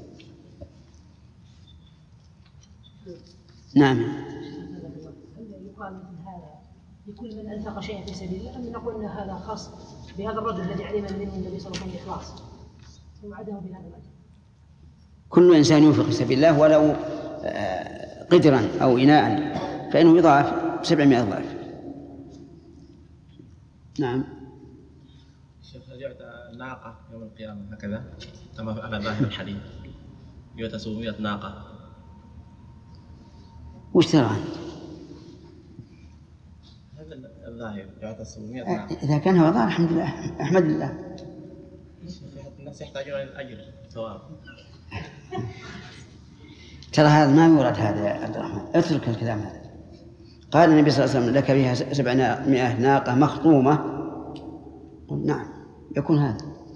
نعم. هل يقال مثل هذا لكل من أنفق شيئا في سبيل الله، أم نقول أن هذا خاص بهذا الرجل الذي علم منه النبي صلى الله عليه وسلم الإخلاص؟ وعده بهذا الأجر. كل إنسان ينفق في سبيل الله ولو قدرا أو إناء فإنه يضاعف سبعمائة ضعف. نعم. الشيخ يعطى ناقة يوم القيامة هكذا كما على ظاهر الحديث، يعطى سبعمائة ناقة. وش ترى؟ هذا الظاهر يعطى سبعمائة ناقة. إذا كان هو ظاهر الحمد لله، أحمد الله. الناس يحتاجون إلى الأجر ثواب. ترى هذا ما يورد هذا يا عبد الرحمن، اترك الكلام هذا. قال النبي صلى الله عليه وسلم لك فيها سبعمائة ناقة مخطومة، قل نعم يكون هذا.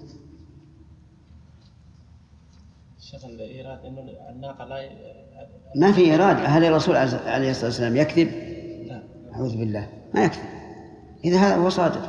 الشيخ الإيراد إنه الناقة لا ي... ما في إيراد. هل الرسول عليه الصلاة والسلام يكذب؟ لا. أعوذ بالله ما يكذب، إذا هذا هو صادق.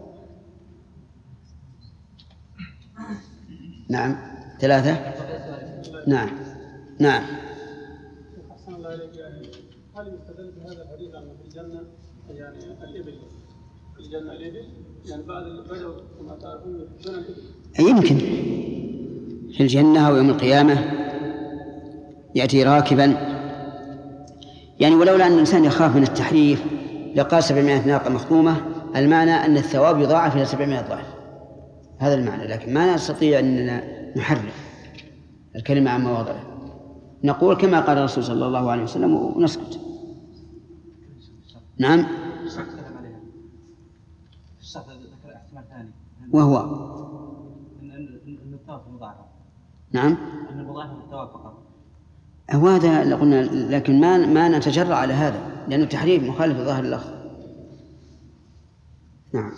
نعم. ثلاثة. نعم نعم. أحسن الله إليك. هل يستدل بهذا الحديث أن في الجنة يعني الإبل في الجنة الإبل يعني بعد البدو كما تعرفون يحبون الإبل؟ يمكن في الجنة أو يوم القيامة يأتي راكبا يعني، ولولا أن الإنسان يخاف من التحريف لقال سبعمائة ناقة مخطومة، المعنى أن الثواب يضاعف إلى سبعمائة ضعف، هذا المعنى. لكن ما نستطيع أن نحرف الكلمة عن مواضعه، نقول كما قال الرسول صلى الله عليه وسلم ونسكت. نعم. وهو أن الثواب مضاعف. نعم. أن المضاعف الثواب فقط. هذا قلنا، لكن ما ما نتجرأ على هذا لأنه تحريف مخالف لظاهر اللفظ. نعم.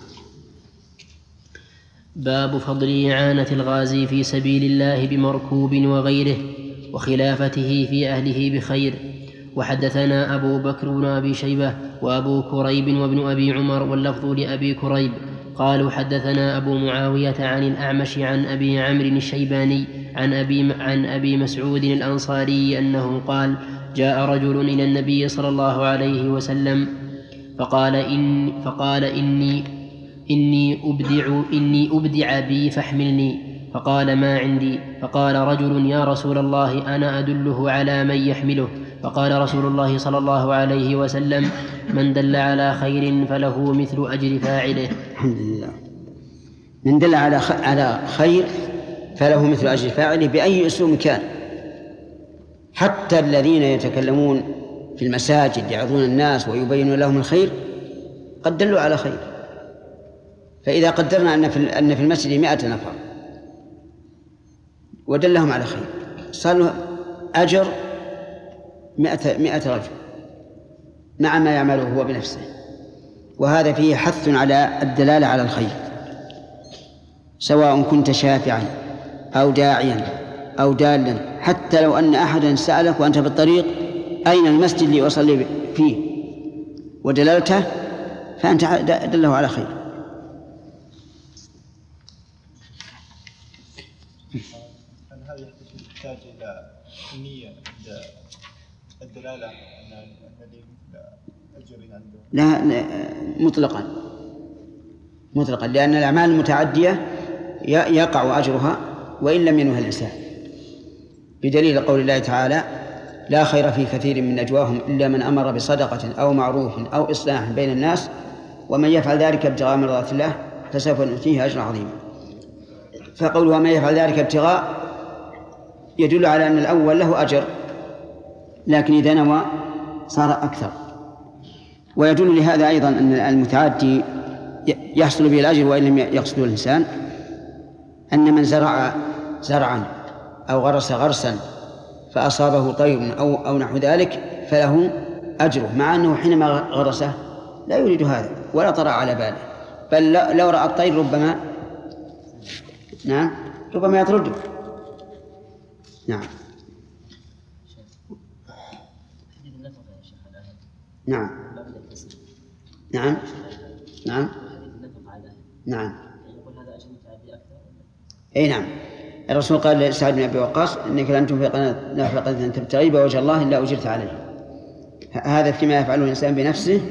باب فضل إعانة الغازي في سبيل الله بمركوب وغيره وخلافته في أهله بخير. وحدثنا أبو بكر بن أبي شيبة وأبو كريب وابن أبي عمر واللفظ لأبي كريب قالوا حدثنا أبو معاوية عن الأعمش عن أبي عمرو الشيباني عن أبي, عن أبي مسعود الأنصاري أنه قال جاء رجل إلى النبي صلى الله عليه وسلم فقال, إن فقال إني, إني, أبدع إني أبدع بي فاحملني. فقال ما عندي. فقال رجل يا رسول الله أنا أدله على من يحمله. فقال رسول الله صلى الله عليه وسلم من دل على خير فله مثل أجر فاعله. الحمد لله. من دل على على خير فله مثل أجر فاعله بأي أسلوب كان. حتى الذين يتكلمون في المساجد يعظون الناس ويبينون لهم الخير قد دلوا على خير. فإذا قدرنا أن في أن في المسجد مائة نفر ودلهم على خير صار له أجر مائة مائة رجل مع ما يعمله هو بنفسه. وهذا فيه حث على الدلالة على الخير، سواء كنت شافعا أو داعيا أو دالا. حتى لو أن أحدا سألك وأنت في الطريق أين المسجد اللي أصلي فيه ودللته فأنت دله على خير. هل هذا يحتاج إلى النية الدلالة أن الذي أجر عنده؟ لا, لا مطلقا مطلقا لأن الأعمال المتعدية يقع أجرها وإن لم ينوها الإنسان، بدليل قول الله تعالى لا خير في كثير من نجواهم إلا من أمر بصدقة أو معروف أو إصلاح بين الناس ومن يفعل ذلك ابتغاء مرضات الله فسوف نؤتيه أجرا عظيما. فقول ومن يفعل ذلك ابتغاء يدل على أن الأول له أجر، لكن إذا نوى صار أكثر. ويدل لهذا أيضا أن المتعدي يحصل به الأجر وإن لم يقصده الإنسان، أن من زرع زرعا أو غرس غرسا فأصابه طير أو, أو نحو ذلك فله أجره، مع أنه حينما غرسه لا يريد هذا ولا طرأ على باله، بل لو رأى الطير ربما نعم ربما يطرده. نعم. نعم نعم نعم نعم أي نعم. الرسول قال لسعد بن أبي وقاص إنك لن تنفق نفقة تبتغي بوجه الله إلا أجرت عليه. هذا فيما يفعله الإنسان بنفسه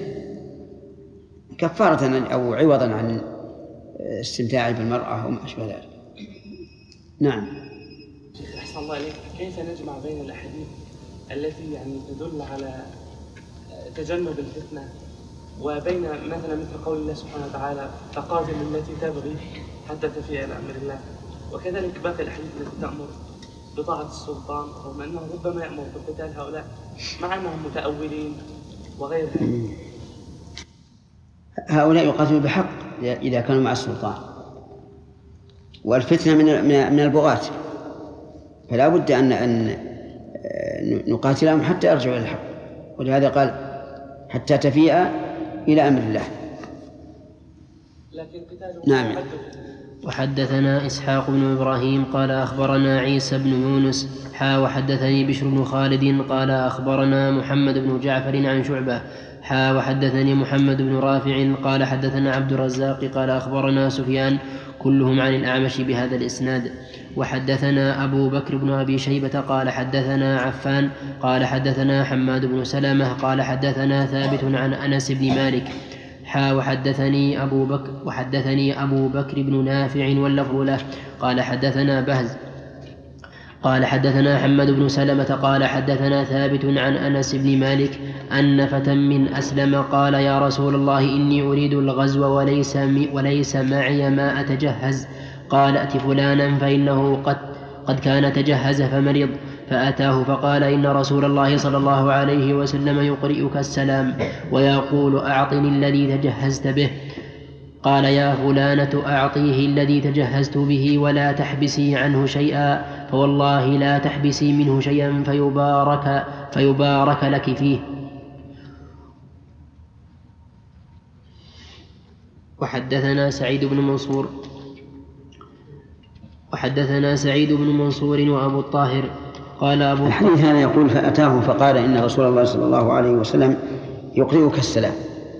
كفارة أو عوضا عن استمتاع بالمرأة أو ما أشبه ذلك. نعم. شيخ أحسن الله عليك، كيف نجمع بين الأحاديث التي يعني تدل على تجنب الفتنة وبين مثلا مثل قول الله سبحانه وتعالى فقاتل التي تبغي حتى تفيء إلى أمر الله، وكذلك باقي الأحاديث التي تأمر بطاعة السلطان رغم أنه ربما يأمر بقتال هؤلاء مع أنهم متأولين وغير ذلك؟ هؤلاء يقاتلون بحق إذا كانوا مع السلطان، والفتنة من من البغاة، فلا بد أن أن نقاتلهم حتى يرجعوا إلى الحق، ولهذا قال حتى تفيء إلى أمر الله. لكن قتالهم نعم. وحدثنا إسحاق بن إبراهيم قال أخبرنا عيسى بن يونس حا وحدثني بشر بن خالد قال أخبرنا محمد بن جعفر عن شعبة حا وحدثني محمد بن رافع قال حدثنا عبد الرزاق قال أخبرنا سفيان كلهم عن الأعمش بهذا الإسناد. وحدثنا أبو بكر بن أبي شيبة قال حدثنا عفان قال حدثنا حماد بن سلمة قال حدثنا ثابت عن أنس بن مالك حا وحدثني أبو بكر وحدثني أبو بكر بن نافع واللفظ له قال حدثنا بهز قال حدثنا حماد بن سلمة قال حدثنا ثابت عن أنس بن مالك أن فتى من أسلم قال يا رسول الله إني أريد الغزو وليس, وليس معي ما أتجهز، قال أت فلانا فإنه قد, قد كان تجهز فمرض، فأتاه فقال إن رسول الله صلى الله عليه وسلم يقرئك السلام ويقول أعطني الذي تجهزت به. قال يا فلانة أعطيه الذي تجهزت به ولا تحبسي عنه شيئا، فوالله لا تحبسي منه شيئا فيبارك, فيبارك لك فيه. وحدثنا سعيد بن منصور وحدثنا سعيد بن منصور وأبو الطاهر قال أبو الحديث هذا يقول فأتاه فقال إن رسول الله صلى الله عليه وسلم يقرئك السلام،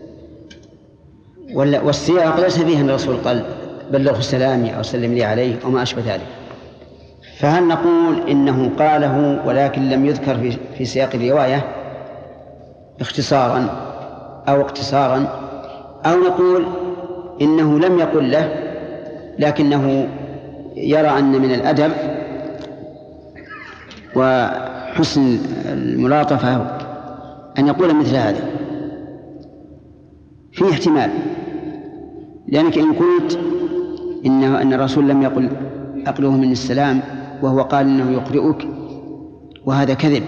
والسياق ليس فيه أن الرسول قال بلغه سلامي أو سلم لي عليه أو ما أشبه ذلك، فهل نقول إنه قاله ولكن لم يذكر في, في سياق الرواية اختصارا أو اقتصارا، أو نقول إنه لم يقل له لكنه يرى أن من الأدب وحسن الملاطفة أن يقول مثل هذا؟ في احتمال، لأنك إن قلت إنه أن الرسول لم يقل أقرئه من السلام وهو قال إنه يقرئك وهذا كذب،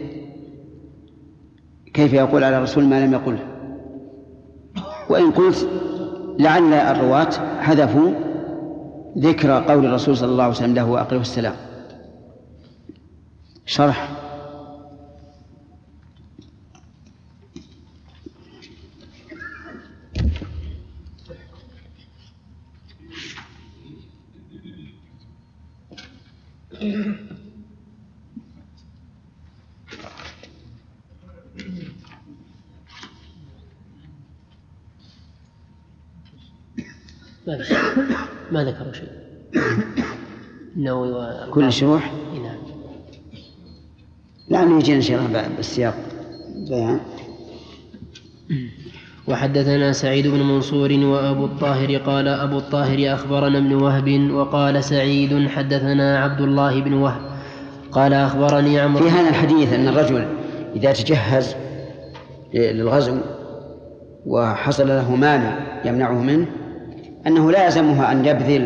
كيف يقول على الرسول ما لم يقله؟ وإن قلت لعل الرواة حذفوا ذكر قول الرسول صلى الله عليه وسلم له أقرئه السلام. شرح. ما ذكروا شيء النووي كل الشروح. نعم. لا يجينا شرح بالسياق بيان. وحدثنا سعيد بن منصور وأبو الطاهر قال أبو الطاهر أخبرنا ابن وهب وقال سعيد حدثنا عبد الله بن وهب قال أخبرني عمرو. في هذا الحديث أن الرجل إذا تجهز للغزو وحصل له مانع يمنعه منه أنه لا يلزمه أن يبذل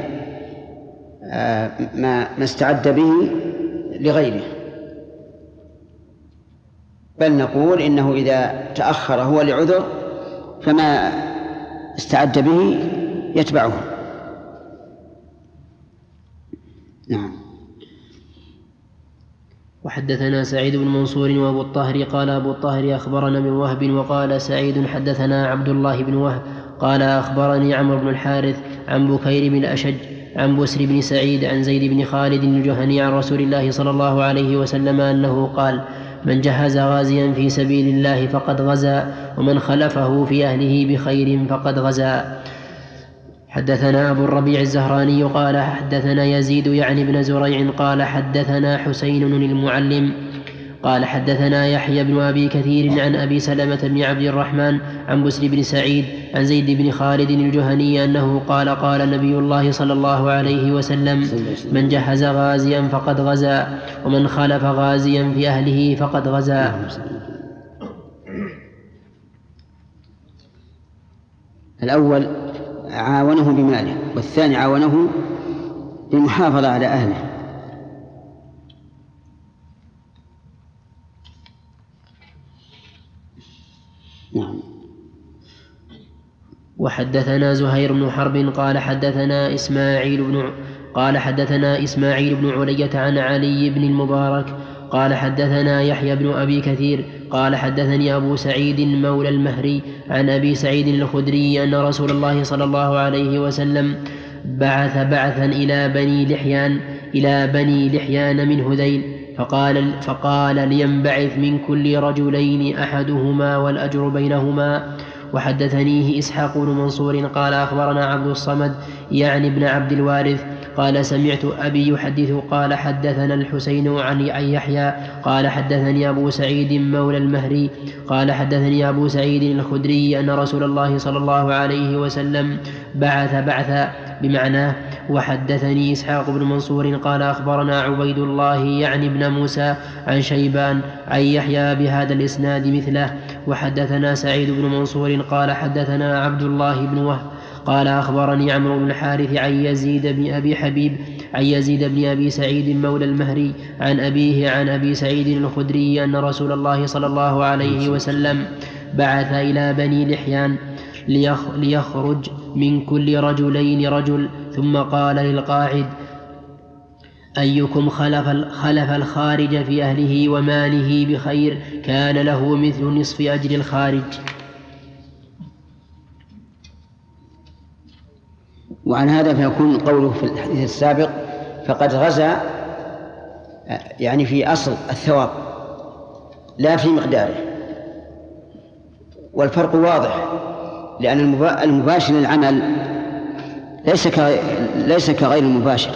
ما استعد به لغيره، بل نقول إنه إذا تأخر هو لعذر فما استعد به يتبعه. نعم. وحدثنا سعيد بن منصور وأبو الطاهر قال أبو الطاهر أخبرنا من وهب وقال سعيد حدثنا عبد الله بن وهب قال أخبرني عمرو بن الحارث عن بكير بن الأشج عن بسر بن سعيد عن زيد بن خالد الجهني عن رسول الله صلى الله عليه وسلم أنه قال من جهز غازيا في سبيل الله فقد غزا ومن خلفه في أهله بخير فقد غزا. حدثنا أبو الربيع الزهراني قال حدثنا يزيد يعني بن زريع قال حدثنا حسين المعلم قال حدثنا يحيى بن أبي كثير عن أبي سلمة بن عبد الرحمن عن بسر بن سعيد عن زيد بن خالد الجهني أنه قال قال نبي الله صلى الله عليه وسلم من جهز غازيا فقد غزا ومن خالف غازيا في أهله فقد غزا. الأول عاونه بماله، والثاني عاونه بالمحافظة على أهله. نعم. وحدثنا زهير بن حرب قال حدثنا إسماعيل بن قال حدثنا إسماعيل بن علية عن علي بن المبارك قال حدثنا يحيى بن أبي كثير قال حدثني أبو سعيد مولى المهري عن أبي سعيد الخدري أن رسول الله صلى الله عليه وسلم بعث بعثا إلى بني لحيان إلى بني لحيان من هذيل فقال, فقال لينبعث من كل رجلين أحدهما والأجر بينهما. وحدثنيه إسحاق بن منصور قال أخبرنا عبد الصمد يعني ابن عبد الوارث قال سمعت أبي يحدث قال حدثنا الحسين عن يحيى قال حدثني أبو سعيد مولى المهري قال حدثني أبو سعيد الخدري أن رسول الله صلى الله عليه وسلم بعث بعثا بمعناه. وحدثني إسحاق بن منصور قال أخبرنا عبيد الله يعني ابن موسى عن شيبان عن يحيى بهذا الإسناد مثله. وحدثنا سعيد بن منصور قال حدثنا عبد الله بن وهب قال أخبرني عمرو بن الحارث عن يزيد بن أبي حبيب عن يزيد بن أبي سعيد مولى المهري عن أبيه عن أبي سعيد الخدري أن رسول الله صلى الله عليه وسلم بعث إلى بني لحيان ليخرج من كل رجلين رجل ثم قال للقاعد أيكم خلف, خلف الخارج في أهله وماله بخير كان له مثل نصف أجر الخارج. وعن هذا فيكون قوله في الحديث السابق فقد غزا يعني في أصل الثواب لا في مقداره، والفرق واضح لأن المباشر للعمل ليس ليس كغير المباشر.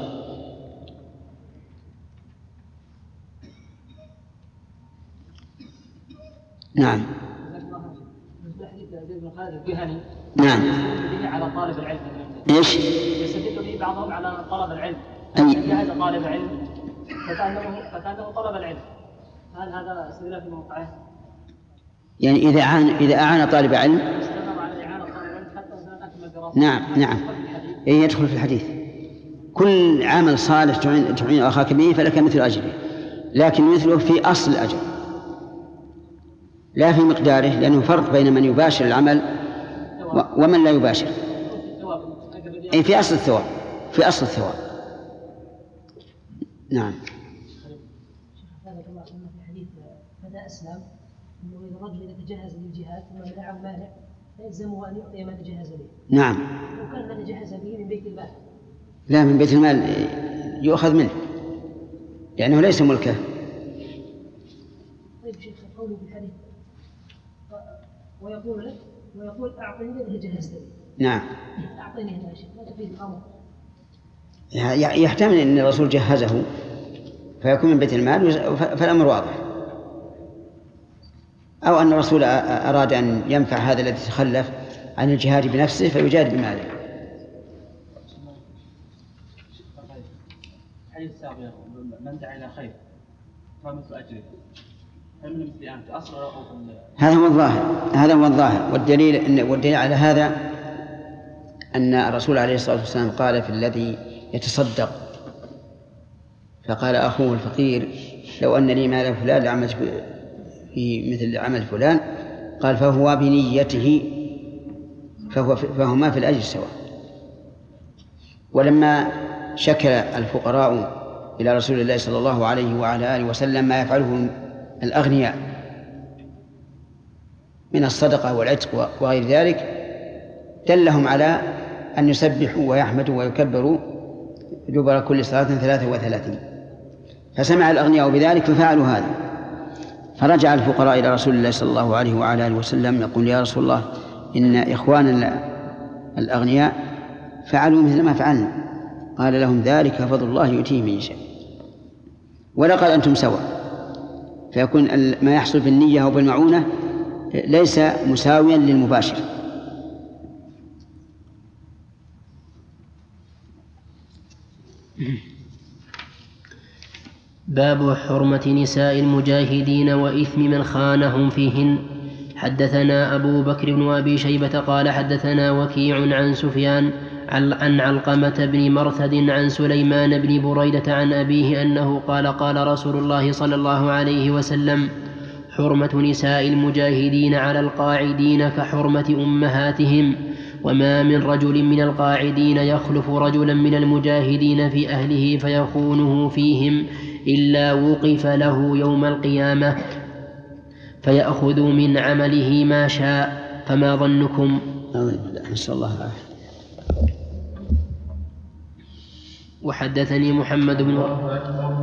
نعم. نعم. على طالب العلم. ايش؟ يستدل به بعضهم على طلب العلم. أي. هذا طالب علم فكأنه فكأنه طلب العلم. هل هذا استدلال في موقعه؟ يعني إذا أعان إذا أعان طالب علم. نعم نعم. إيه يدخل في الحديث. كل عمل صالح تعين تعين أخاك به فلك مثل أجره، لكن مثله في أصل الأجر لا في مقداره، لأنه فرق بين من يباشر العمل ومن لا يباشر. أي في أصل الثواب في أصل الثواب. نعم. هذا كما قلنا في حديث بدأ أسلم أنه إذا الرجل يتجهز للجهاد ثم منعه مانع فيلزمه أن يعطي ما تجهز به. نعم. وكان ما تجهز به من بيت المال. لا، من بيت المال يؤخذ منه لأنه ليس ملكه. طيب شيخ قوله في الحديث ويقول لك ويقول أعطيني الذي جهزت لي. نعم. أعطيني هذا الشيء لا تفيد الأمر. يحتمل أن الرسول جهزه فيكون من بيت المال فالأمر واضح، أو أن الرسول أراد أن ينفع هذا الذي تخلف عن الجهاد بنفسه فيجاهد بماله. الحديث السابق من دعا إلى خير فمثل أجره، هل من مثل أنت أصل أو هذا هو الظاهر هذا هو الظاهر والدليل إن والدليل على هذا أن الرسول عليه الصلاة والسلام قال في الذي يتصدق فقال أخوه الفقير لو أن لي مال فلان لعملت في مثل عمل فلان، قال فهو بنيته فهو فهما في الأجر سواء. ولما شكل الفقراء إلى رسول الله صلى الله عليه وعلى آله وسلم ما يفعله الأغنياء من الصدقة والعتق وغير ذلك دلهم على أن يسبحوا ويحمدوا ويكبروا دبر كل صلاة ثلاثة وثلاثين. فسمع الأغنياء بذلك ففعلوا هذا، فرجع الفقراء إلى رسول الله صلى الله عليه وعلى آله وسلم يقول يا رسول الله إن إخواننا الأغنياء فعلوا مثل ما فعلنا. قال لهم ذلك فضل الله يؤتيه من يشاء ولقد أنتم سواء، فيكون ما يحصل بالنية أو بالمعونة ليس مساويا للمباشر. باب حرمة نساء المجاهدين وإثم من خانهم فيهن. حدثنا أبو بكر بن أبي شيبة قال حدثنا وكيع عن سفيان عن علقمة بن مرثد عن سليمان بن بريدة عن أبيه أنه قال قال رسول الله صلى الله عليه وسلم: حرمة نساء المجاهدين على القاعدين كحرمة أمهاتهم، وما من رجل من القاعدين يخلف رجلا من المجاهدين في أهله فيخونه فيهم إلا وقف له يوم القيامة فيأخذ من عمله ما شاء، فما ظنكم؟ نسأل الله العافية. وحدثني محمد بن الله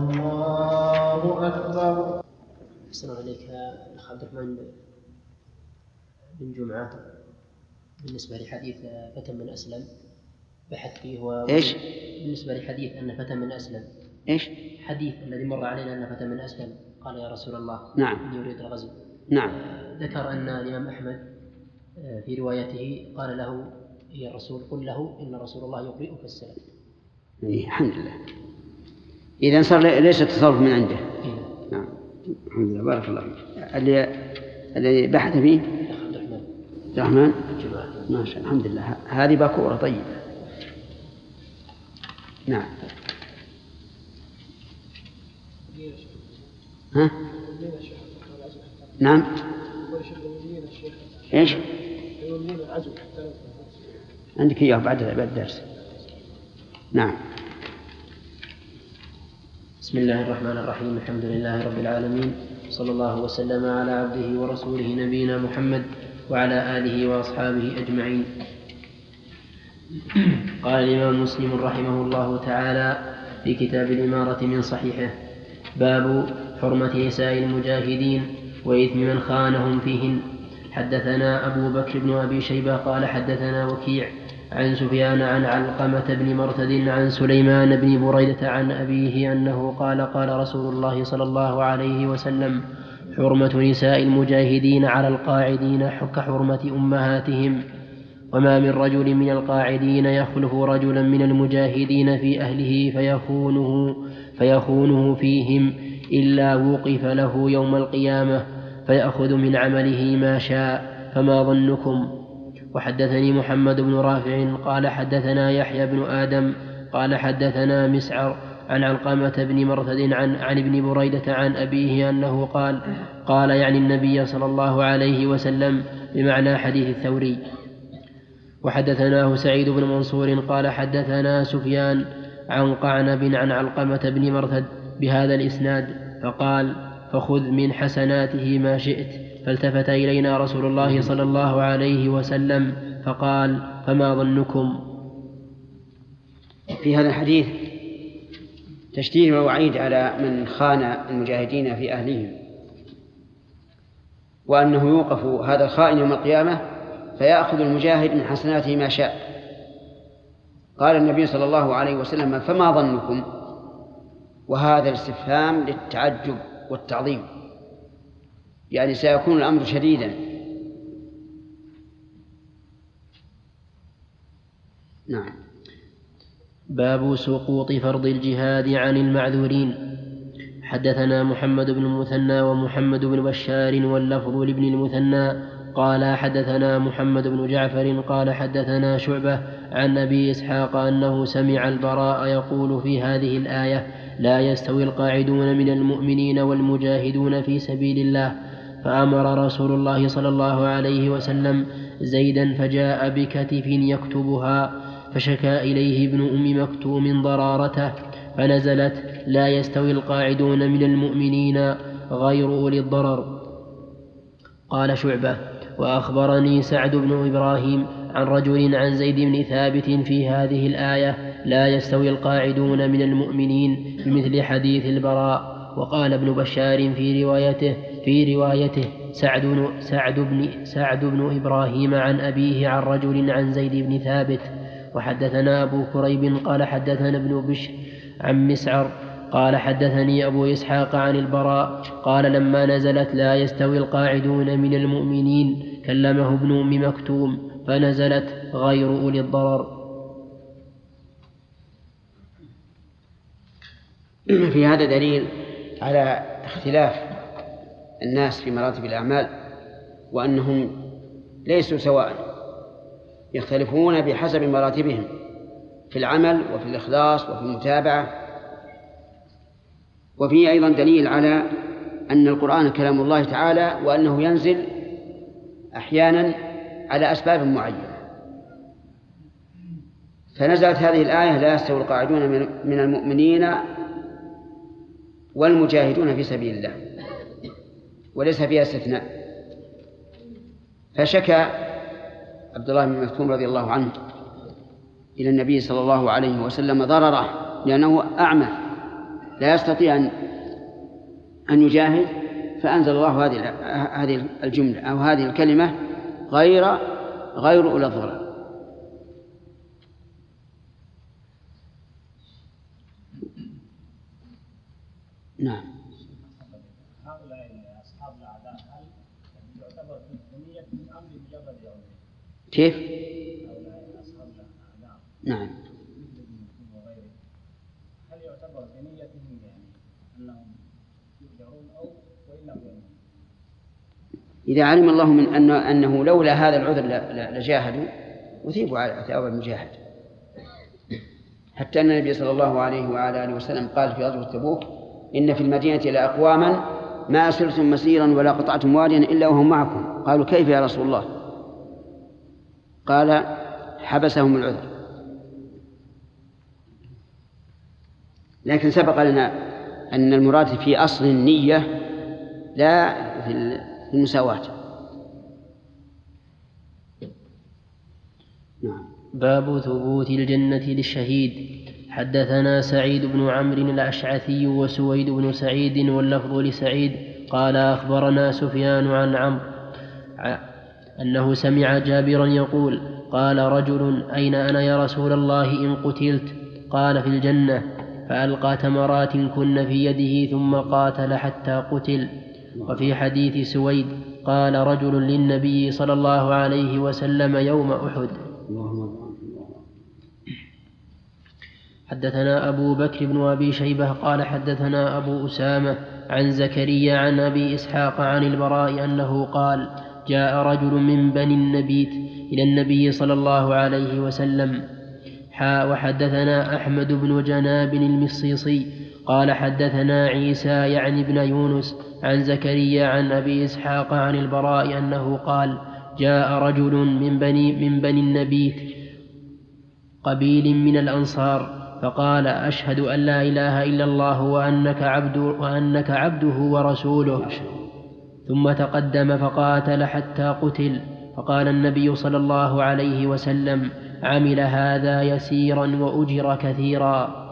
أكبر. أحسن عليك أخ عبد الرحمن بن جمعة، بالنسبة لحديث فتى من أسلم بحث فيه و... إيش؟ بالنسبة لحديث أن فتى من أسلم، إيش؟ حديث الذي مر علينا أن فتى من أسلم قال يا رسول الله نعم إني يريد الغزو. نعم. ذكر أن الإمام أحمد في روايته قال له يا الرسول قل له إن رسول الله يقرئك السلام. إيه الحمد لله. إذا صار ليس تصرف من عنده. إيه. نعم الحمد لله. بارك الله فيك. اللي اللي بحث فيه عبد الرحمن عبد الرحمن ما شاء الله. الحمد لله. هذه باكورة طيبة. نعم. ها؟ نعم. ايش؟ عندك اياه بعد بعد الدرس. نعم. بسم الله الرحمن الرحيم. الحمد لله رب العالمين، صلى الله وسلم على عبده ورسوله نبينا محمد وعلى آله وأصحابه أجمعين. قال الإمام مسلم رحمه الله تعالى في كتاب الإمارة من صحيحه: باب حرمة نساء المجاهدين وإثم من خانهم فيهن. حدثنا أبو بكر بن أبي شيبة قال حدثنا وكيع عن سفيان عن علقمة بن مرثد عن سليمان بن بريدة عن أبيه أنه قال قال رسول الله صلى الله عليه وسلم: حرمة نساء المجاهدين على القاعدين كحرمة أمهاتهم، وما من رجل من القاعدين يخلف رجلا من المجاهدين في أهله فيخونه, فيخونه فيهم إلا وقف له يوم القيامة فيأخذ من عمله ما شاء، فما ظنكم؟ وحدثني محمد بن رافع قال حدثنا يحيى بن آدم قال حدثنا مسعر عن علقمة بن مرثد عن, عن ابن بريدة عن أبيه أنه قال قال يعني النبي صلى الله عليه وسلم بمعنى حديث الثوري. وحدثناه سعيد بن منصور قال حدثنا سفيان عن قعنب عن علقمة بن مرثد بهذا الإسناد فقال: فخذ من حسناته ما شئت. فالتفت إلينا رسول الله صلى الله عليه وسلم فقال: فما ظنكم؟ في هذا الحديث تشديد ووعيد على من خان المجاهدين في أهلهم، وأنه يوقف هذا الخائن يوم القيامة فيأخذ المجاهد من حسناته ما شاء. قال النبي صلى الله عليه وسلم: فما ظنكم؟ وهذا الاستفهام للتعجب والتعظيم، يعني سيكون الأمر شديدا. نعم. باب سقوط فرض الجهاد عن المعذورين. حدثنا محمد بن المثنى ومحمد بن بشار واللفظ لابن المثنى قال حدثنا محمد بن جعفر قال حدثنا شعبة عن أبي إسحاق أنه سمع البراء يقول في هذه الآية: لا يستوي القاعدون من المؤمنين والمجاهدون في سبيل الله. فأمر رسول الله صلى الله عليه وسلم زيدا فجاء بكتف يكتبها فشكى إليه ابن أم مكتوم ضرارته فنزلت: لا يستوي القاعدون من المؤمنين غير أولي الضرر. قال شعبة: وأخبرني سعد بن إبراهيم عن رجل عن زيد بن ثابت في هذه الآية: لا يستوي القاعدون من المؤمنين بمثل حديث البراء. وقال ابن بشار في روايته في روايته سعد, سعد, بن, سعد بن إبراهيم عن أبيه عن رجل عن زيد بن ثابت. وحدثنا أبو كريب قال حدثنا ابن بشر عن مسعر قال حدثني أبو إسحاق عن البراء قال لما نزلت لا يستوي القاعدون من المؤمنين كلمه ابن أم مكتوم فنزلت غير أولي الضرر. في هذا دليل على اختلاف الناس في مراتب الأعمال وأنهم ليسوا سواء، يختلفون بحسب مراتبهم في العمل وفي الإخلاص وفي المتابعة. وفيه أيضا دليل على أن القرآن كلام الله تعالى وأنه ينزل أحيانا على أسباب معينة. فنزلت هذه الآية لا يستوي القاعدون من المؤمنين والمجاهدون في سبيل الله، وليس فيها استثناء. فشكى عبد الله بن مكتوم رضي الله عنه إلى النبي صلى الله عليه وسلم ضرره، لأنه أعمى لا يستطيع أن يجاهد، فأنزل الله هذه هذه الجملة أو هذه الكلمة غير غير أولي الضرر. نعم. هؤلاء أصحاب الأعداء هل يعتبر في نية من أمر مجرد يوم؟ كيف؟ هؤلاء أصحاب الأعداء. نعم. وغيره هل يعتبر في نيتهم يعني أنهم يؤجرون أو وإن لم يؤمنون؟ إذا علم الله من أنه, أنه لولا هذا العذر لجاهدوا وثيبوا على ثواب المجاهد. حتى أن النبي صلى الله عليه وعلى آله وسلم قال في غزوة تبوك: إن في المدينة لأقواما ما سرتم مسيرا ولا قطعتم واديا إلا وهم معكم. قالوا: كيف يا رسول الله؟ قال: حبسهم العذر. لكن سبق لنا أن المراد في أصل النية لا في المساواة. نعم. باب ثبوت الجنة للشهيد. حدثنا سعيد بن عمرو الأشعثي وسويد بن سعيد واللفظ لسعيد قال أخبرنا سفيان عن عمرو أنه سمع جابرا يقول: قال رجل: أين أنا يا رسول الله إن قتلت؟ قال: في الجنة. فألقى تمرات كن في يده ثم قاتل حتى قتل. وفي حديث سويد قال رجل للنبي صلى الله عليه وسلم يوم أحد. حدثنا أبو بكر بن أبي شيبة قال حدثنا أبو أسامة عن زكريا عن أبي إسحاق عن البراء أنه قال: جاء رجل من بني النبيت إلى النبي صلى الله عليه وسلم. حا وحدثنا أحمد بن جناب المصيصي قال حدثنا عيسى يعني بن يونس عن زكريا عن أبي إسحاق عن البراء أنه قال: جاء رجل من بني, من بني النبيت قبيل من الأنصار فقال: أشهد أن لا إله إلا الله وأنك, عبد وأنك عبده ورسوله. ثم تقدم فقاتل حتى قتل. فقال النبي صلى الله عليه وسلم: عمل هذا يسيرا وأجر كثيرا.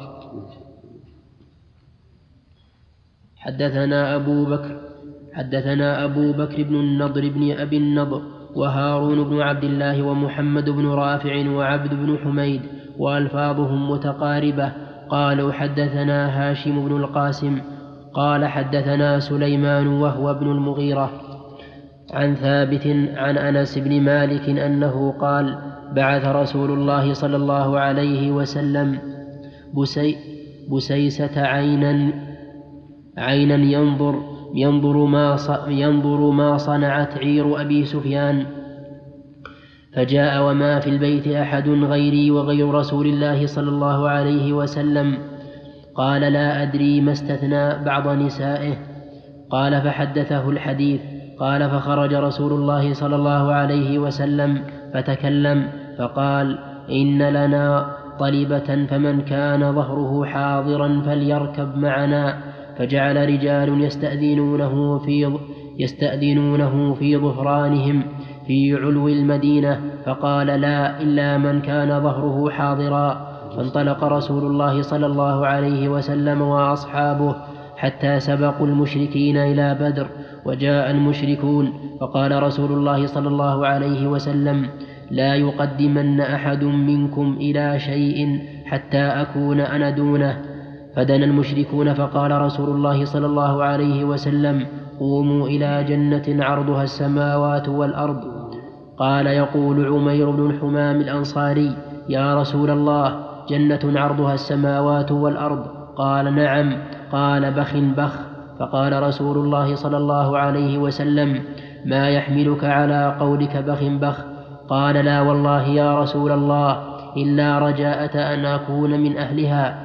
حدثنا أبو بكر حدثنا أبو بكر بن النضر بن أبي النضر وهارون بن عبد الله ومحمد بن رافع وعبد بن حميد وألفاظهم متقاربة. قالوا: حدثنا هاشم بن القاسم قال حدثنا سليمان وهو ابن المغيرة عن ثابت عن أنس بن مالك أنه قال: بعث رسول الله صلى الله عليه وسلم بسي بسيسة عينا عينا ينظر ينظر ما ينظر ما صنعت عير أبي سفيان، فجاء وما في البيت أحد غيري وغير رسول الله صلى الله عليه وسلم. قال: لا أدري ما استثنى بعض نسائه. قال: فحدثه الحديث. قال: فخرج رسول الله صلى الله عليه وسلم فتكلم فقال: إن لنا طلبة فمن كان ظهره حاضرا فليركب معنا. فجعل رجال يستأذنونه في يستأذنونه في ظهرانهم في علو المدينة، فقال: لا إلا من كان ظهره حاضرا. فانطلق رسول الله صلى الله عليه وسلم وأصحابه حتى سبقوا المشركين إلى بدر، وجاء المشركون فقال رسول الله صلى الله عليه وسلم: لا يقدمن أحد منكم إلى شيء حتى أكون أنا دونه. فدنا المشركون فقال رسول الله صلى الله عليه وسلم قوموا إلى جنة عرضها السماوات والأرض. قال يقول عمير بن حمام الأنصاري يا رسول الله جنة عرضها السماوات والأرض؟ قال نعم. قال بخ بخ. فقال رسول الله صلى الله عليه وسلم ما يحملك على قولك بخ بخ؟ قال لا والله يا رسول الله إلا رجاءة أن أكون من أهلها.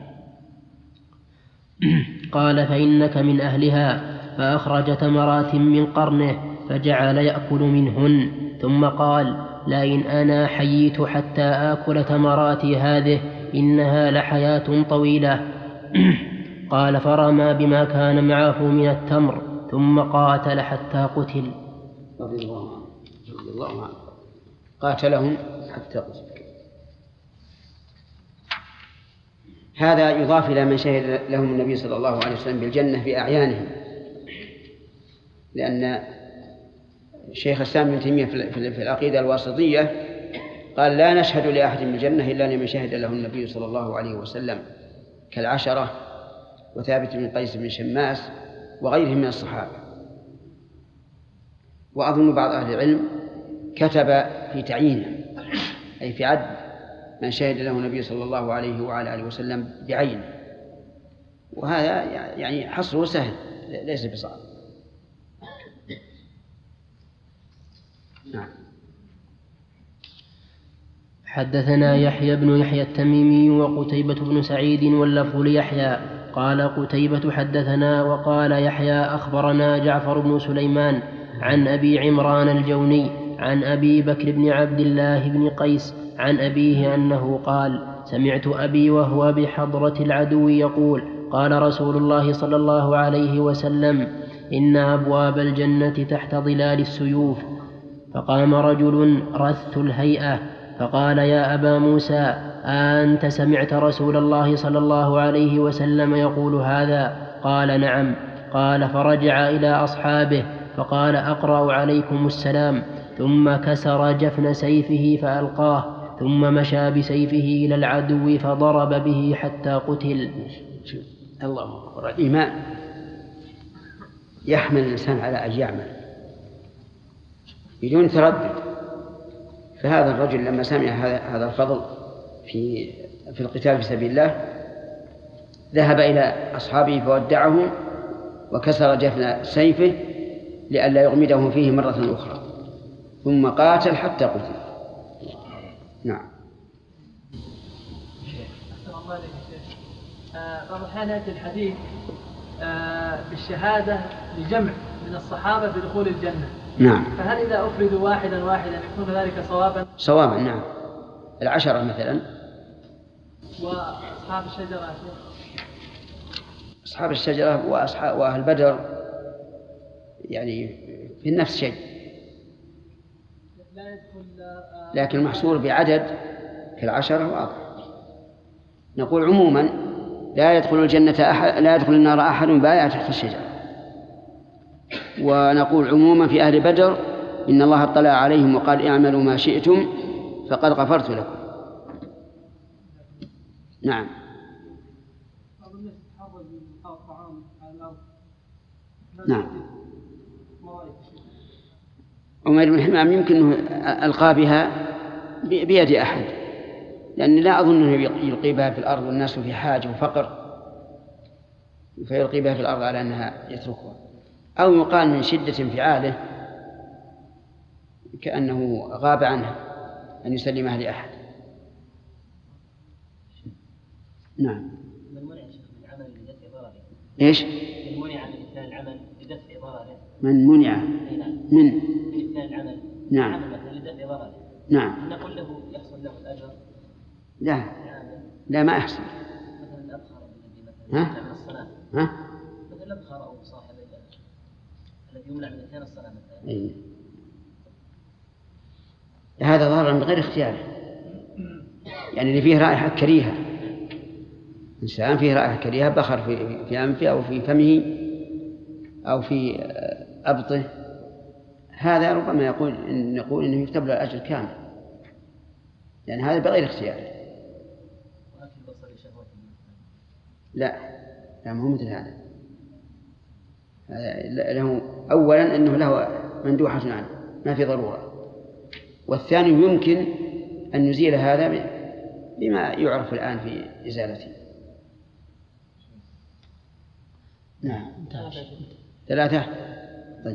قال فإنك من أهلها. فأخرج تمرات من قرنه فجعل يأكل منهن، ثم قال لئن أنا حييت حتى آكل تمراتي هذه إنها لحياة طويلة. قال فرمى بما كان معه من التمر ثم قاتل حتى قتل. رضي الله عنه. رضي الله عنه. قاتلهم حتى قتل. هذا يضاف إلى من شهد لهم النبي صلى الله عليه وسلم بالجنة في أعيانهم، لأن الشيخ الإسلام ابن تيمية في العقيدة الواسطية قال لا نشهد لأحد بالجنة إلا لمن شهد له النبي صلى الله عليه وسلم كالعشرة وثابت بن قيس بن شماس وغيرهم من الصحابة. وأظن بعض أهل العلم كتب في تعيينه أي في عد من شهد له النبي صلى الله عليه وعلى آله وسلم بعينه، وهذا يعني حصره سهل ليس بصعب. نعم. حدثنا يحيى بن يحيى التميمي وقتيبة بن سعيد واللفظ ليحيى قال قتيبة حدثنا وقال يحيى أخبرنا جعفر بن سليمان عن أبي عمران الجوني عن أبي بكر بن عبد الله بن قيس عن أبيه أنه قال سمعت أبي وهو بحضرة العدو يقول قال رسول الله صلى الله عليه وسلم إن أبواب الجنة تحت ظلال السيوف. فقام رجل رث الهيئة فقال يا أبا موسى أنت سمعت رسول الله صلى الله عليه وسلم يقول هذا؟ قال نعم. قال فرجع إلى أصحابه فقال أقرأ عليكم السلام، ثم كسر جفن سيفه فألقاه، ثم مشى بسيفه إلى العدو فضرب به حتى قتل. الله أكبر. الإيمان يحمل الإنسان على أن يعمل بدون تردد. فهذا الرجل لما سمع هذا الفضل في في القتال في سبيل الله ذهب إلى أصحابه فودعهم وكسر جفن سيفه لئلا يغمدهم فيه مرة أخرى، ثم قاتل حتى قتل. نعم. بعض الأحيان يأتي الحديث بالشهادة لجمع من الصحابة بدخول الجنة. نعم. فهل إذا أفردوا واحدا واحدا يكون ذلك صوابا؟ صوابا نعم. العشرة مثلا. وأصحاب الشجرة يا شيخ؟ أصحاب الشجرة وأصحاب وأهل بدر يعني في نفس الشيء، لا يدخل لكن المحصور بعدد كالعشرة واضح. نقول عموما لا يدخل الجنة أحد، لا يدخل النار أحد بايع تحت الشجرة. ونقول عموما في أهل بدر إن الله اطلع عليهم وقال اعملوا ما شئتم فقد غفرت لكم. نعم. نعم. عمير بن حمام يمكن أنه ألقى بها بيد أحد، لأن لا أظن أنه يلقي بها في الأرض والناس في حاجة وفقر فيلقي بها في الأرض على أنها يتركها، أو يقال من شدة انفعاله كأنه غاب عنها أن يسلمها لأحد. نعم. من منع من العمل لدفع ضرره؟ إيش؟ من منع من إتيان العمل لدفع ضرره؟ من منع من من إتيان العمل نعم عمل مثلا لدفع ضرره؟ نعم. نقول له يحصل له الأجر؟ لا لا ما أحسن. مثلا الأبخر الذي مثلا ها؟ يمنع من الصلاة. ها؟ مثلا الأبخر أو صاحب الذي يمنع من إتيان الصلاة مثلا. أي. هذا ضرر بغير اختياره، يعني اللي فيه رائحة كريهة، إنسان فيه رائحة كريهة بخر في في أنفه أو في فمه أو في أبطه، هذا ربما يقول إن نقول إنه يكتب له الأجر كامل، لأن هذا بغير اختياره. لا لا مو مثل هذا. له أولا أنه له مندوحة عنه ما في ضرورة، والثاني يمكن أن نزيل هذا بما يعرف الآن في إزالته. نعم ثلاثة. طيب.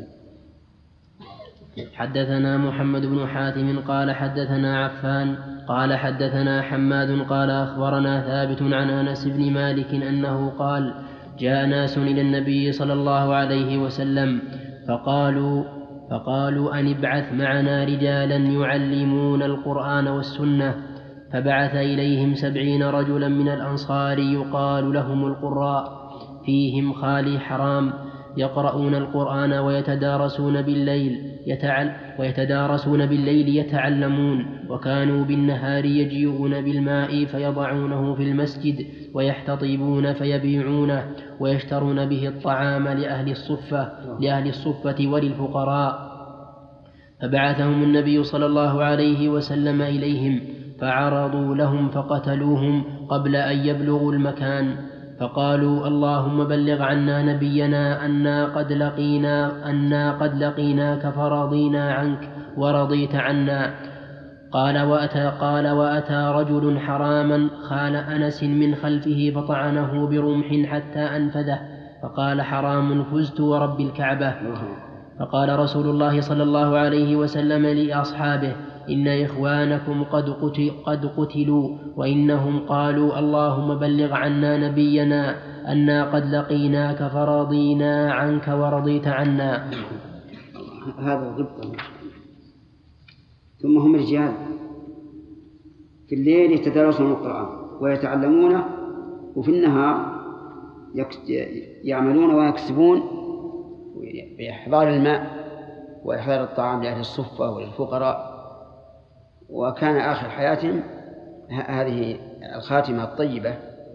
حدثنا محمد بن حاتم قال حدثنا عفان قال حدثنا حماد قال أخبرنا ثابت عن أنس بن مالك أنه قال جاء ناس إلى النبي صلى الله عليه وسلم فقالوا فقالوا أن ابعث معنا رجالا يعلمون القرآن والسنة، فبعث إليهم سبعين رجلا من الأنصار يقال لهم القراء، فيهم خالي حرام، يقرؤون القرآن ويتدارسون بالليل يتعل ويتدارسون بالليل يتعلمون، وكانوا بالنهار يجيئون بالماء فيضعونه في المسجد ويحتطبون فيبيعونه ويشترون به الطعام لأهل الصفة لأهل الصفة وللفقراء. فبعثهم النبي صلى الله عليه وسلم إليهم فعرضوا لهم فقتلوهم قبل أن يبلغوا المكان، فقالوا اللهم بلغ عنا نبينا أنا قد لقينا أنا قد لقيناك فرضينا عنك ورضيت عنا. قال وأتى قال وأتى رجل حراما خال أنس من خلفه فطعنه برمح حتى أنفذه، فقال حرام فزت ورب الكعبة. فقال رسول الله صلى الله عليه وسلم لأصحابه إن إخوانكم قد, قتل قد قتلوا وإنهم قالوا اللهم بلغ عنا نبينا أنا قد لقيناك فرضينا عنك ورضيت عنا. هذا ضبط. ثم هم رجال في الليل يتدارسون القرآن ويتعلمونه، وفي النهار يعملون ويكسبون بإحضار الماء وإحضار الطعام لأهل الصفة وللفقراء. وكان آخر حياتهم هذه الخاتمة الطيبة.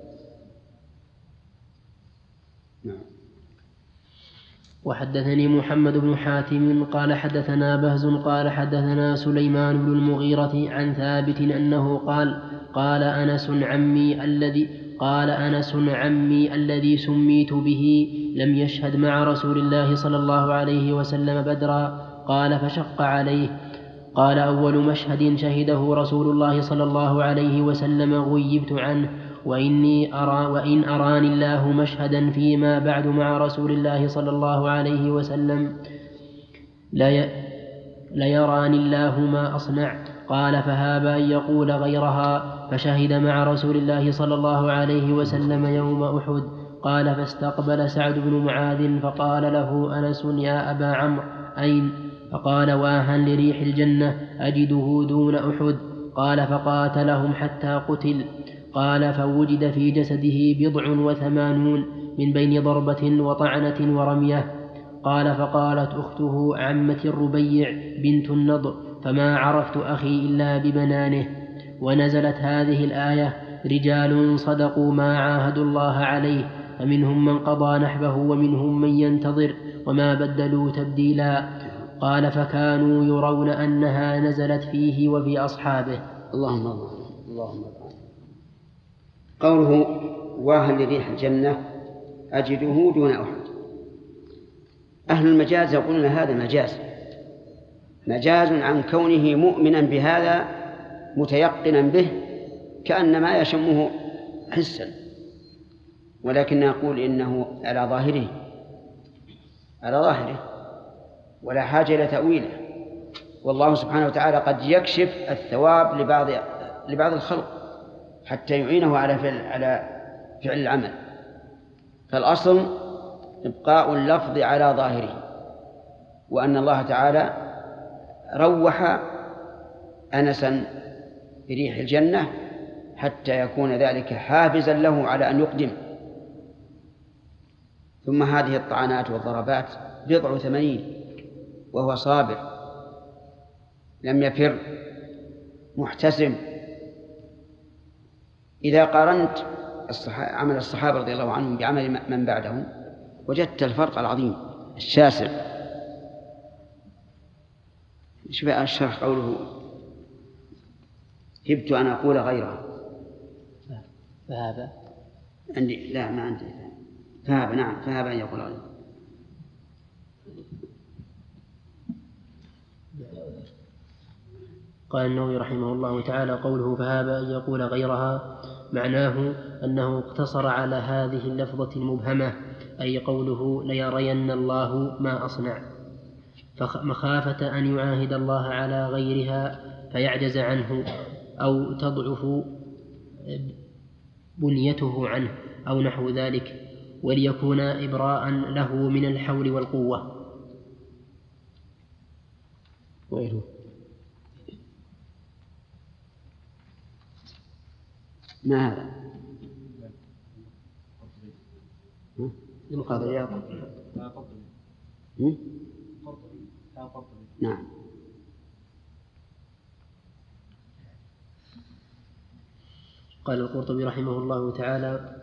نعم. وحدثني محمد بن حاتم قال حدثنا بهز قال حدثنا سليمان بن المغيرة عن ثابت أنه قال قال أنس عمي الذي قال أنس عمي الذي سميت به لم يشهد مع رسول الله صلى الله عليه وسلم بدرا. قال فشق عليه. قال أول مشهد شهده رسول الله صلى الله عليه وسلم غيبت عنه، وإني أرى وإن أراني الله مشهدا فيما بعد مع رسول الله صلى الله عليه وسلم ليراني الله ما أصنع. قال فهاب أن يقول غيرها، فشهد مع رسول الله صلى الله عليه وسلم يوم أحد. قال فاستقبل سعد بن معاذ فقال له أنس يا أبا عمرو أين؟ فقال واها لريح الجنة أجده دون أحد. قال فقاتلهم حتى قتل. قال فوجد في جسده بضع وثمانون من بين ضربة وطعنة ورمية. قال فقالت أخته عمة الربيع بنت النضر فما عرفت أخي إلا ببنانه. ونزلت هذه الآية رجال صدقوا ما عاهدوا الله عليه فمنهم من قضى نحبه ومنهم من ينتظر وما بدلوا تبديلا. قال فكانوا يرون أنها نزلت فيه وفي أصحابه. اللهم اللهم قوله واهل لريح الجنة أجده دون أحد. أهل المجاز يقولون هذا مجاز مجاز عن كونه مؤمنا بهذا متيقنا به كأنما يشمه حسا، ولكن نقول إنه على ظاهره على ظاهره ولا حاجة إلى تأويله. والله سبحانه وتعالى قد يكشف الثواب لبعض لبعض الخلق حتى يعينه على فعل على فعل العمل. فالأصل إبقاء اللفظ على ظاهره، وأن الله تعالى روح أنسا بريح الجنة حتى يكون ذلك حافزا له على أن يقدم. ثم هذه الطعنات والضربات بضع ثمانين وهو صابر لم يفر محتسم. إذا قارنت عمل الصحابة رضي الله عنهم بعمل من بعدهم وجدت الفرق العظيم الشاسع. شوف الشرح قوله هبت أن أقول غيرها فهذا عندي لا ما عندي فهب نعم فهب أن يقول غيرها. قال النووي رحمه الله تعالى قوله فهاب أن يقول غيرها معناه أنه اقتصر على هذه اللفظة المبهمة، أي قوله ليرين الله ما أصنع، مخافة أن يعاهد الله على غيرها فيعجز عنه أو تضعف بنيته عنه أو نحو ذلك، وليكون إبراء له من الحول والقوة. وغيره ما هذا؟ القضية نعم. قال القرطبي رحمه الله تعالى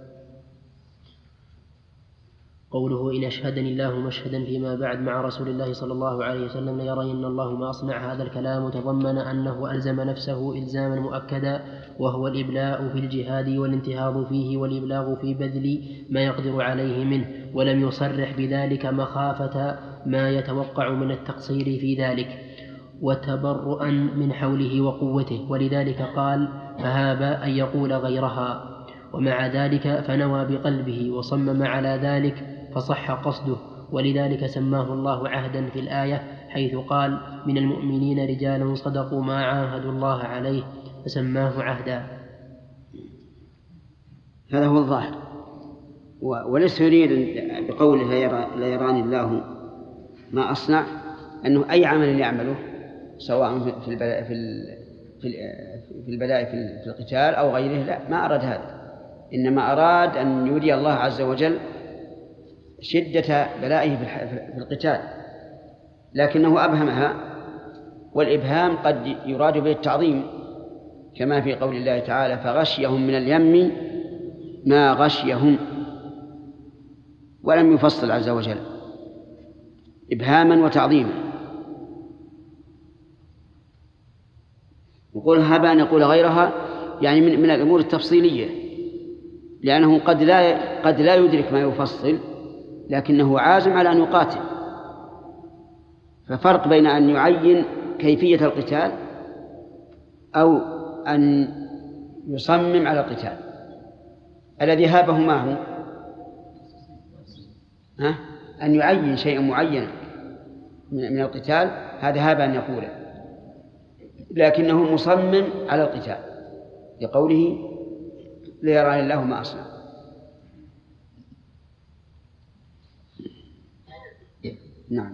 قوله إن أشهدني الله مشهدا فيما بعد مع رسول الله صلى الله عليه وسلم ليرين الله ما أصنع، هذا الكلام تضمن أنه ألزم نفسه إلزاما مؤكدا، وهو الإبلاء في الجهاد والانتهاض فيه والإبلاغ في بذل ما يقدر عليه منه، ولم يصرح بذلك مخافة ما يتوقع من التقصير في ذلك وتبرؤا من حوله وقوته، ولذلك قال فهاب أن يقول غيرها، ومع ذلك فنوى بقلبه وصمم على ذلك فصح قصده، ولذلك سماه الله عهدا في الآية حيث قال من المؤمنين رجال صدقوا ما عاهدوا الله عليه فسماه عهدا. هذا هو الظاهر، وليس يريد بقوله لا يراني الله ما أصنع أنه أي عمل يعمله سواء في البلاء في في البلاء في القتال أو غيره، لا ما أراد هذا، إنما أراد أن يري الله عز وجل شدة بلائه في القتال، لكنه أبهمها، والإبهام قد يراد به التعظيم كما في قول الله تعالى فغشيهم من اليم ما غشيهم، ولم يفصل عز وجل إبهاما وتعظيما. يقول هب أن يقول غيرها يعني من, من الأمور التفصيلية، لأنه قد لا قد لا يدرك ما يفصل، لكنه عازم على أن يقاتل. ففرق بين أن يعين كيفية القتال أو أن يصمم على القتال. الذي هابه معه ها؟ أن يعين شيئا معينا من القتال، هذا هاب أن يقوله، لكنه مصمم على القتال لقوله ليراني الله ما أصنع. نعم.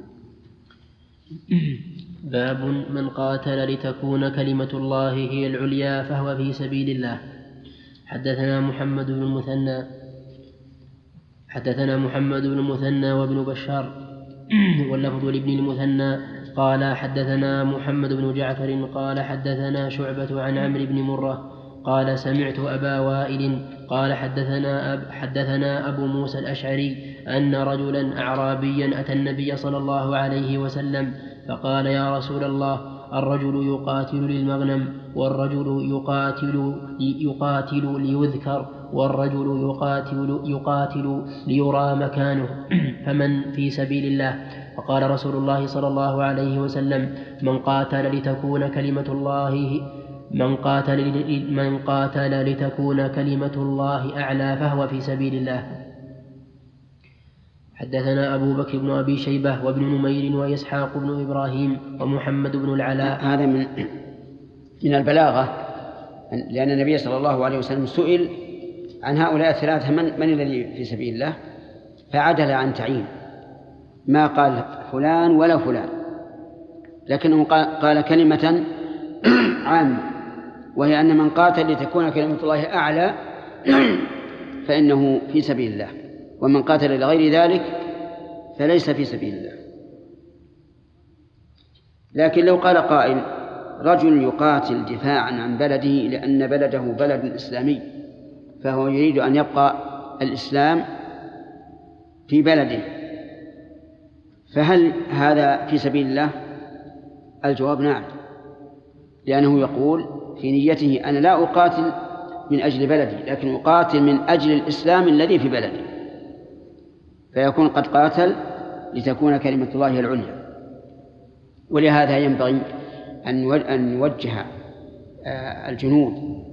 باب من قاتل لتكون كلمة الله هي العليا فهو في سبيل الله. حدثنا محمد بن المثنى حدثنا محمد بن المثنى وابن بشار واللفظ لابن المثنى قال حدثنا محمد بن جعفر قال حدثنا شعبة عن عمرو بن مرة قال سمعت أبا وائل قال حدثنا, أب حدثنا أبو موسى الأشعري أن رجلا أعرابيا أتى النبي صلى الله عليه وسلم فقال يا رسول الله الرجل يقاتل للمغنم والرجل يقاتل, يقاتل ليذكر والرجل يقاتل, يقاتل ليرى مكانه فمن في سبيل الله؟ فقال رسول الله صلى الله عليه وسلم من قاتل لتكون كلمة الله من قاتل, من قاتل لتكون كلمة الله أعلى فهو في سبيل الله. حدثنا أبو بكر بن أبي شيبة وابن نمير وإسحاق بن إبراهيم ومحمد بن العلاء. هذا من من البلاغة، لأن النبي صلى الله عليه وسلم سئل عن هؤلاء الثلاثة من, من الذي في سبيل الله، فعدل عن تعيين، ما قال فلان ولا فلان، لكنه قال كلمة عامة، وهي أن من قاتل لتكون كلمة الله أعلى فإنه في سبيل الله، ومن قاتل لغير ذلك فليس في سبيل الله. لكن لو قال قائل رجل يقاتل دفاعا عن بلده لأن بلده بلد إسلامي فهو يريد أن يبقى الإسلام في بلده، فهل هذا في سبيل الله؟ الجواب نعم، لأنه يقول في نيته أنا لا أقاتل من أجل بلدي، لكن يقاتل من أجل الإسلام الذي في بلدي، فيكون قد قاتل لتكون كلمة الله العليا. ولهذا ينبغي أن نوجه الجنود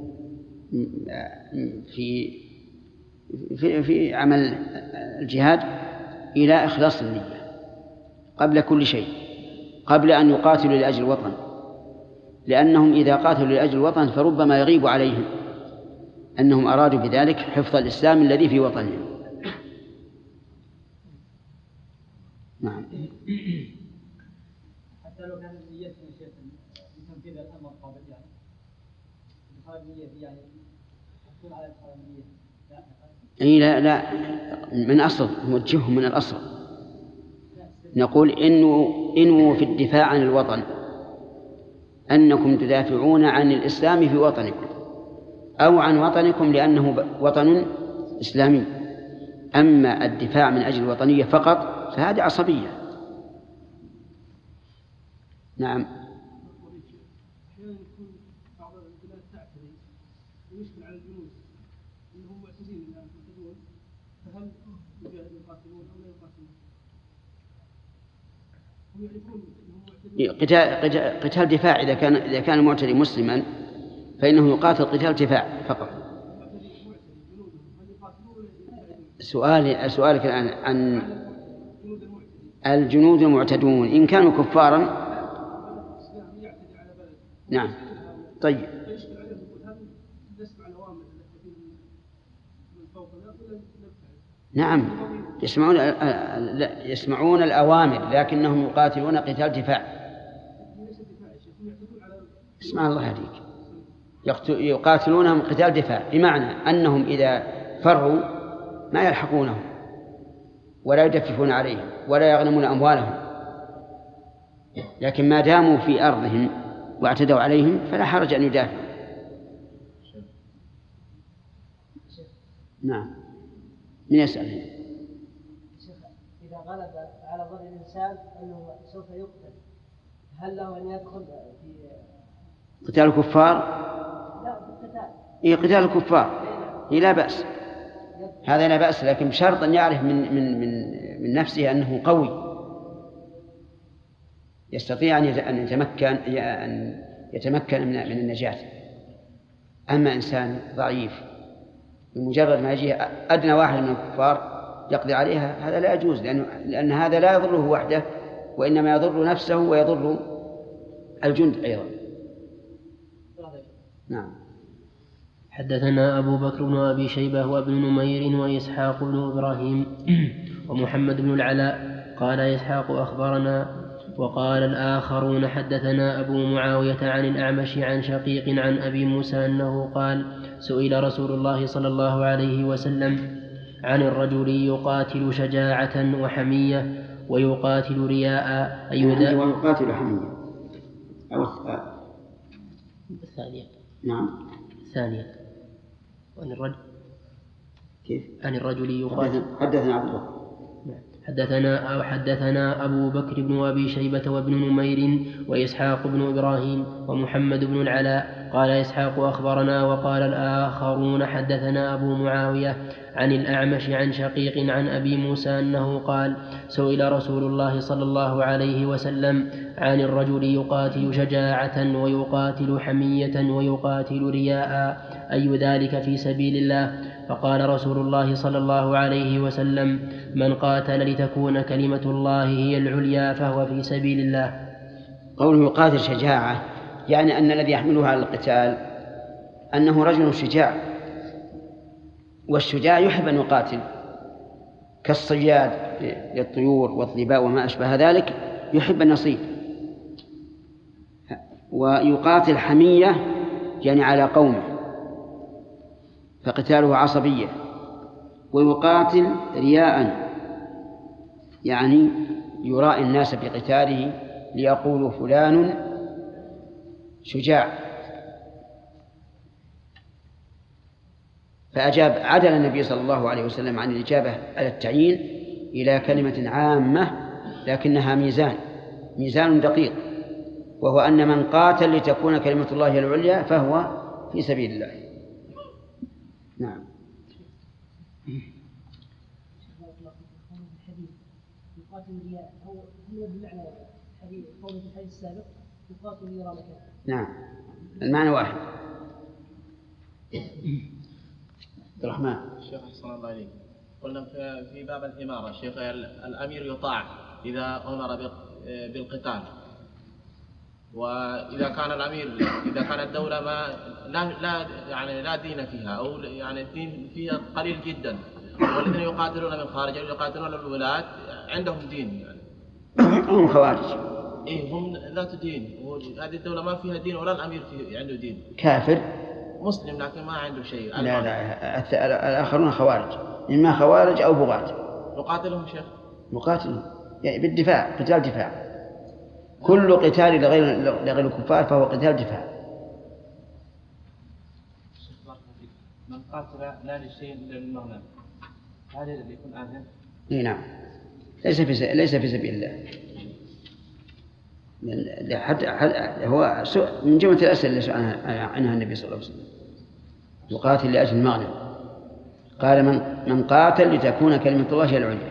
في في في عمل الجهاد إلى إخلاص النية قبل كل شيء، قبل أن يقاتلوا لأجل الوطن، لأنهم إذا قاتلوا لأجل الوطن فربما يغيب عليهم أنهم أرادوا بذلك حفظ الإسلام الذي في وطنهم. نعم. حتى لو كان نيته شيء لتنفيذ الأمر قابل يعني إدخال النية يعني تكون على إدخال النية. أي لا لا من أصل نوجههم من الأصل، نقول إنه إنه في الدفاع عن الوطن أنكم تدافعون عن الإسلام في وطنكم أو عن وطنكم لأنه وطن إسلامي. أما الدفاع من أجل الوطنية فقط فهذه عصبية. نعم. أحيانا يكون بعض البلاد تعتدي ويشكل على الجنود أنهم معتدين الآن معتدون، فهل يقاتلون أو لا يقاتلون؟ هم يعرفون أنهم قتال قتال دفاع. إذا كان إذا كان المعتدي مسلما فإنه يقاتل قتال دفاع فقط. سؤالي سؤالك الآن عن الجنود المعتدون إن كانوا كفارا. نعم. طيب. نعم يسمعون يسمعون الأوامر لكنهم يقاتلون قتال دفاع. اسمع الله عليك. يقاتلونهم قتال دفاع بمعنى أنهم إذا فروا ما يلحقونهم ولا يدففون عليهم ولا يغنمون أموالهم، لكن ما داموا في أرضهم واعتدوا عليهم فلا حرج أن يدافعوا. نعم. من يسأل هنا؟ إذا غلب على ظن الإنسان أنه سوف يقتل هل له أن يدخل في قتال الكفار؟ لا في القتال. إيه قتال الكفار إيه لا بأس، هذا لا بأس، لكن بشرط أن يعرف من من من من نفسه أنه قوي يستطيع أن يتمكن أن يتمكن من من النجاة. أما إنسان ضعيف بمجرد ما يجي أدنى واحد من الكفار يقضي عليها هذا لا يجوز، لأن لأن هذا لا يضره وحده وإنما يضر نفسه ويضر الجند أيضا. نعم. حدثنا أبو بكر بن أبي شيبة وابن نمير وإسحاق بن إبراهيم ومحمد بن العلاء قال إسحاق أخبرنا، وقال الآخرون حدثنا أبو معاوية عن الأعمش عن شقيق عن أبي موسى أنه قال سئل رسول الله صلى الله عليه وسلم عن الرجل يقاتل شجاعة وحمية ويقاتل رياء أي ويقاتل حمية أو الثانية. نعم الثانية. عن الرجل كيف؟ عن الرجل يقاتل. حدثنا عبد الله. حدثنا أو حدثنا أبو بكر بن أبي شيبة وابن نمير وإسحاق بن إبراهيم ومحمد بن العلاء قال إسحاق أخبرنا، وقال الآخرون حدثنا أبو معاوية عن الأعمش عن شقيق عن أبي موسى أنه قال سئل رسول الله صلى الله عليه وسلم عن الرجل يقاتل شجاعة ويقاتل حمية ويقاتل رياء أي ذلك في سبيل الله؟ فقال رسول الله صلى الله عليه وسلم من قاتل لتكون كلمة الله هي العليا فهو في سبيل الله. قوله يقاتل شجاعة يعني أن الذي يحمله على القتال أنه رجل شجاع، والشجاع يحب أن يقاتل كالصياد للطيور والظباء وما أشبه ذلك يحب أن يصيد. ويقاتل حمية يعني على قومه فقتاله عصبية. ويقاتل رياء يعني يرائي الناس بقتاله ليقولوا فلان شجاع. فأجاب عدل النبي صلى الله عليه وسلم عن الإجابة على التعيين إلى كلمة عامة لكنها ميزان ميزان دقيق، وهو أن من قاتل لتكون كلمة الله العليا فهو في سبيل الله. نعم. يقاتل الرياء هو هو بمعنى حديث قول في الحديث السابق يقاتل ليرى مكانه. نعم المعنى واحد. عبد الرحمن. شيخ أحسن الله عليك. قلنا في باب الإمارة شيخ الأمير يطاع إذا أمر بالقتال، وإذا كان الأمير إذا كانت الدولة ما لا لا يعني لا دين فيها أو يعني الدين فيها قليل جدا، والذين يقاتلون من خارج يقاتلون الولاة عندهم دين يعني. هم خوارج. إيه هم ذات دين، وهذه الدولة ما فيها دين ولا الأمير فيه عنده دين. كافر. مسلم لكن ما عنده شيء. لا لا الآخرون خوارج، إما خوارج أو بغاة. نقاتلهم شيخ. نقاتلهم يعني بالدفاع، قتال دفاع. كل قتال لغير لغير الكفار فهو قتال دفاع. من قاتل لا لشيء الا للمغنم هذا الذي يكون آثم؟ اي نعم، ليس في ليس في سبيل الله. حتى هو من جملة الأسئلة اللي سئل عنها النبي صلى الله عليه وسلم يقاتل لأجل المغنم، قال من من قاتل لتكون كلمة الله هي العليا.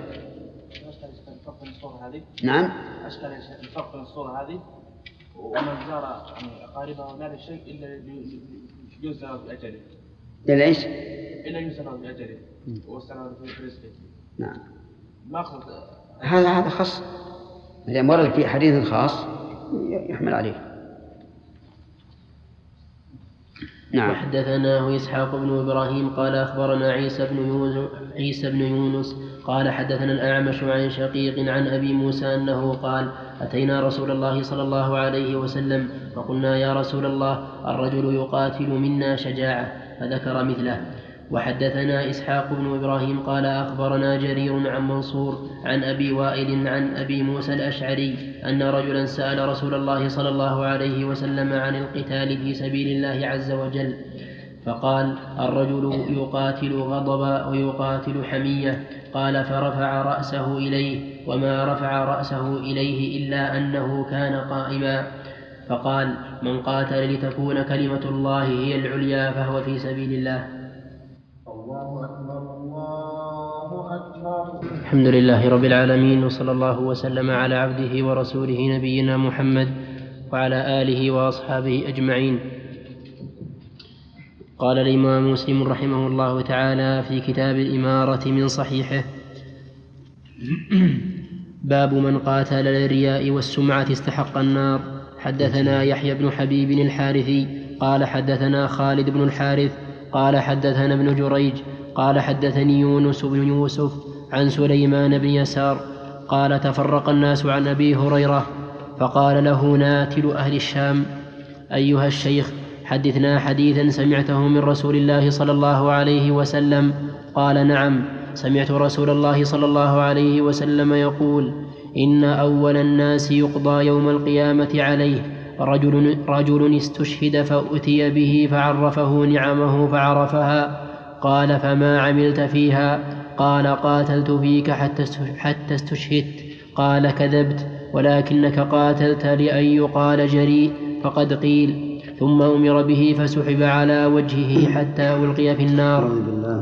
نعم. أشكال الفرق بين الصورة هذه ومن زار يعني أقاربه لا لشيء إلا يوزن بأجله. إلا إيش؟ إلا يوزن بأجله والسلام في رزقه. نعم. ما أخذ هذا هذا خاص، إذا ورد في حديث خاص يحمل عليه. نعم. وحدثناه إسحاق بن إبراهيم قال أخبرنا عيسى بن يونس عيسى بن يونس قال حدثنا الأعمش عن شقيق عن أبي موسى أنه قال أتينا رسول الله صلى الله عليه وسلم فقلنا يا رسول الله الرجل يقاتل منا شجاعة، فذكر مثله. وحدثنا إسحاق بن إبراهيم قال أخبرنا جرير عن منصور عن أبي وائل عن أبي موسى الأشعري أن رجلا سأل رسول الله صلى الله عليه وسلم عن القتال في سبيل الله عز وجل، فقال الرجل يقاتل غضبا ويقاتل حمية، قال فرفع رأسه إليه وما رفع رأسه إليه إلا أنه كان قائما، فقال من قاتل لتكون كلمة الله هي العليا فهو في سبيل الله. الله أكبر الله أكبر. الحمد لله رب العالمين، وصلى الله وسلم على عبده ورسوله نبينا محمد وعلى آله وأصحابه أجمعين. قال الإمام مسلم رحمه الله تعالى في كتاب الإمارة من صحيحه: باب من قاتل للرياء والسمعة استحق النار. حدثنا يحيى بن حبيب الحارثي قال حدثنا خالد بن الحارث قال حدثنا ابن جريج قال حدثني يونس بن يوسف عن سليمان بن يسار قال تفرق الناس عن أبي هريرة فقال له ناتل أهل الشام: أيها الشيخ حدثنا حديثا سمعته من رسول الله صلى الله عليه وسلم. قال: نعم، سمعت رسول الله صلى الله عليه وسلم يقول: إن أول الناس يقضى يوم القيامة عليه رجل, رجل استشهد فأتي به فعرفه نعمه فعرفها. قال: فما عملت فيها؟ قال: قاتلت فيك حتى استشهدت. قال: كذبت، ولكنك قاتلت لأن يقال جريء، فقد قيل. ثم أمر به فسحب على وجهه حتى ألقي في النار.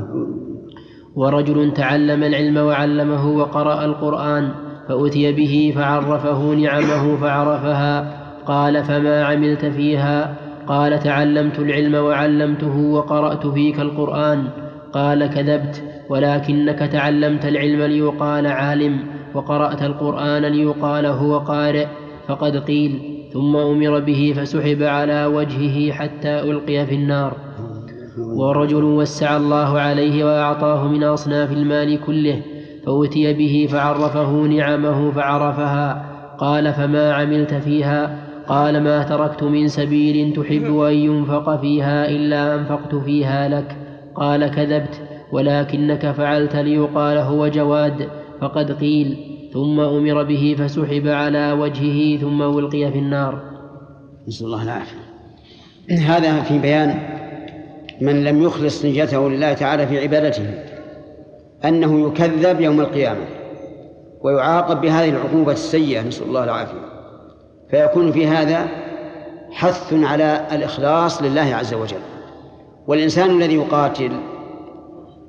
ورجل تعلم العلم وعلمه وقرأ القرآن فأتي به فعرفه نعمه فعرفها. قال: فما عملت فيها؟ قال: تعلمت العلم وعلمته وقرأت فيك القرآن. قال: كذبت، ولكنك تعلمت العلم ليقال عالم، وقرأت القرآن ليقال هو قارئ، فقد قيل. ثم أمر به فسحب على وجهه حتى ألقي في النار. ورجل وسع الله عليه وأعطاه من أصناف المال كله فأتي به فعرفه نعمه فعرفها. قال: فما عملت فيها؟ قال: ما تركت من سبيل تحب أن ينفق فيها إلا أنفقت فيها لك. قال: كذبت، ولكنك فعلت ليقال هو جواد، فقد قيل. ثم أمر به فسحب على وجهه ثم ألقي في النار. نسأل الله العافية. هذا في بيان من لم يخلص نيته لله تعالى في عبادته أنه يكذب يوم القيامة ويعاقب بهذه العقوبة السيئة، نسأل الله العافية. فيكون في هذا حث على الإخلاص لله عز وجل. والإنسان الذي يقاتل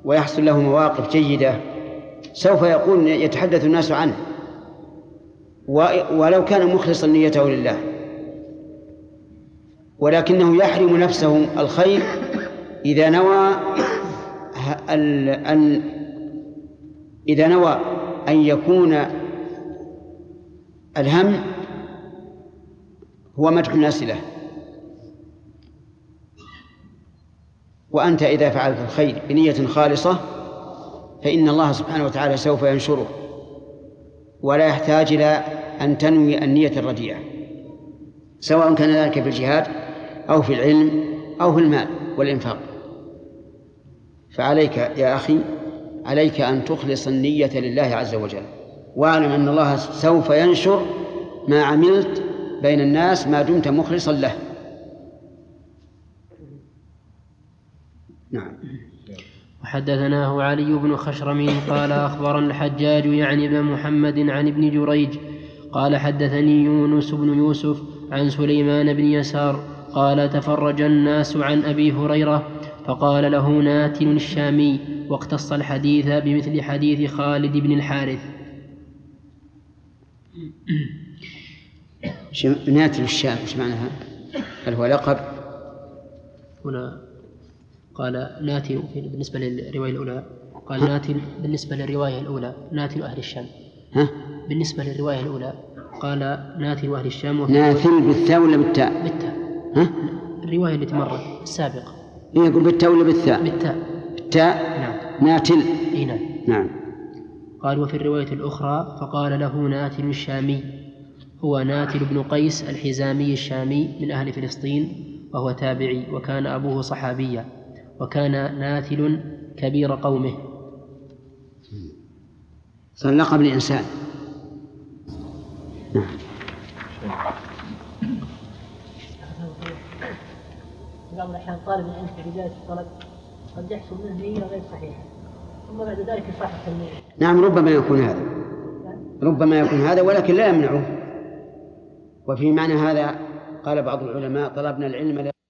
ويحصل له مواقف جيدة سوف يقول يتحدث الناس عنه، ولو كان مخلصا نيته لله، ولكنه يحرم نفسه الخير إذا نوى أن إذا نوى أن يكون الهم هو مدح الناس له. وأنت إذا فعلت الخير بنية خالصة فإن الله سبحانه وتعالى سوف ينشره، ولا يحتاج إلى أن تنوي النية الرديئة، سواء كان ذلك في الجهاد أو في العلم أو في المال والإنفاق. فعليك يا أخي، عليك أن تخلص النية لله عز وجل، واعلم أن الله سوف ينشر ما عملت بين الناس ما دمت مخلصا له. نعم. وحدثناه علي بن خشرم قال أخبرنا الحجاج يعني ابن محمد عن ابن جريج قال حدثني يونس بن يوسف عن سليمان بن يسار قال تفرج الناس عن أبي هريرة فقال له ناتن الشامي، واقتص الحديث بمثل حديث خالد بن الحارث. ناتن الشام ايش معناها؟ هل هو لقب؟ هنا قال ناتن بالنسبة للرواية الأولى، قال ناتن بالنسبة للرواية الأولى ناتن أهل الشام. ها؟ بالنسبة للرواية الأولى قال ناتن أهل الشام. ناتن بالثاء ولا بالتاء؟ بالتاء. ها؟ الرواية التي مرت السابقة. إيه يقول بالتاء ولا بالثاء؟ بالتاء. بالتاء. نعم. ناتل. إيه نعم. نعم. قال وفي الرواية الأخرى فقال له ناتل الشامي، هو ناتل بن قيس الحزامي الشامي من أهل فلسطين، وهو تابعي، وكان أبوه صحابيا، وكان ناتل كبير قومه. صار لقب الإنسان. نعم. بعض الأحيان طالب العلم في بداية الطلب قد يحصل منه نية غير صحيحة، ثم بعد ذلك يصحح النية. نعم، ربما يكون هذا، ربما يكون هذا، ولكن لا يمنعه. وفي معنى هذا قال بعض العلماء طلبنا العلم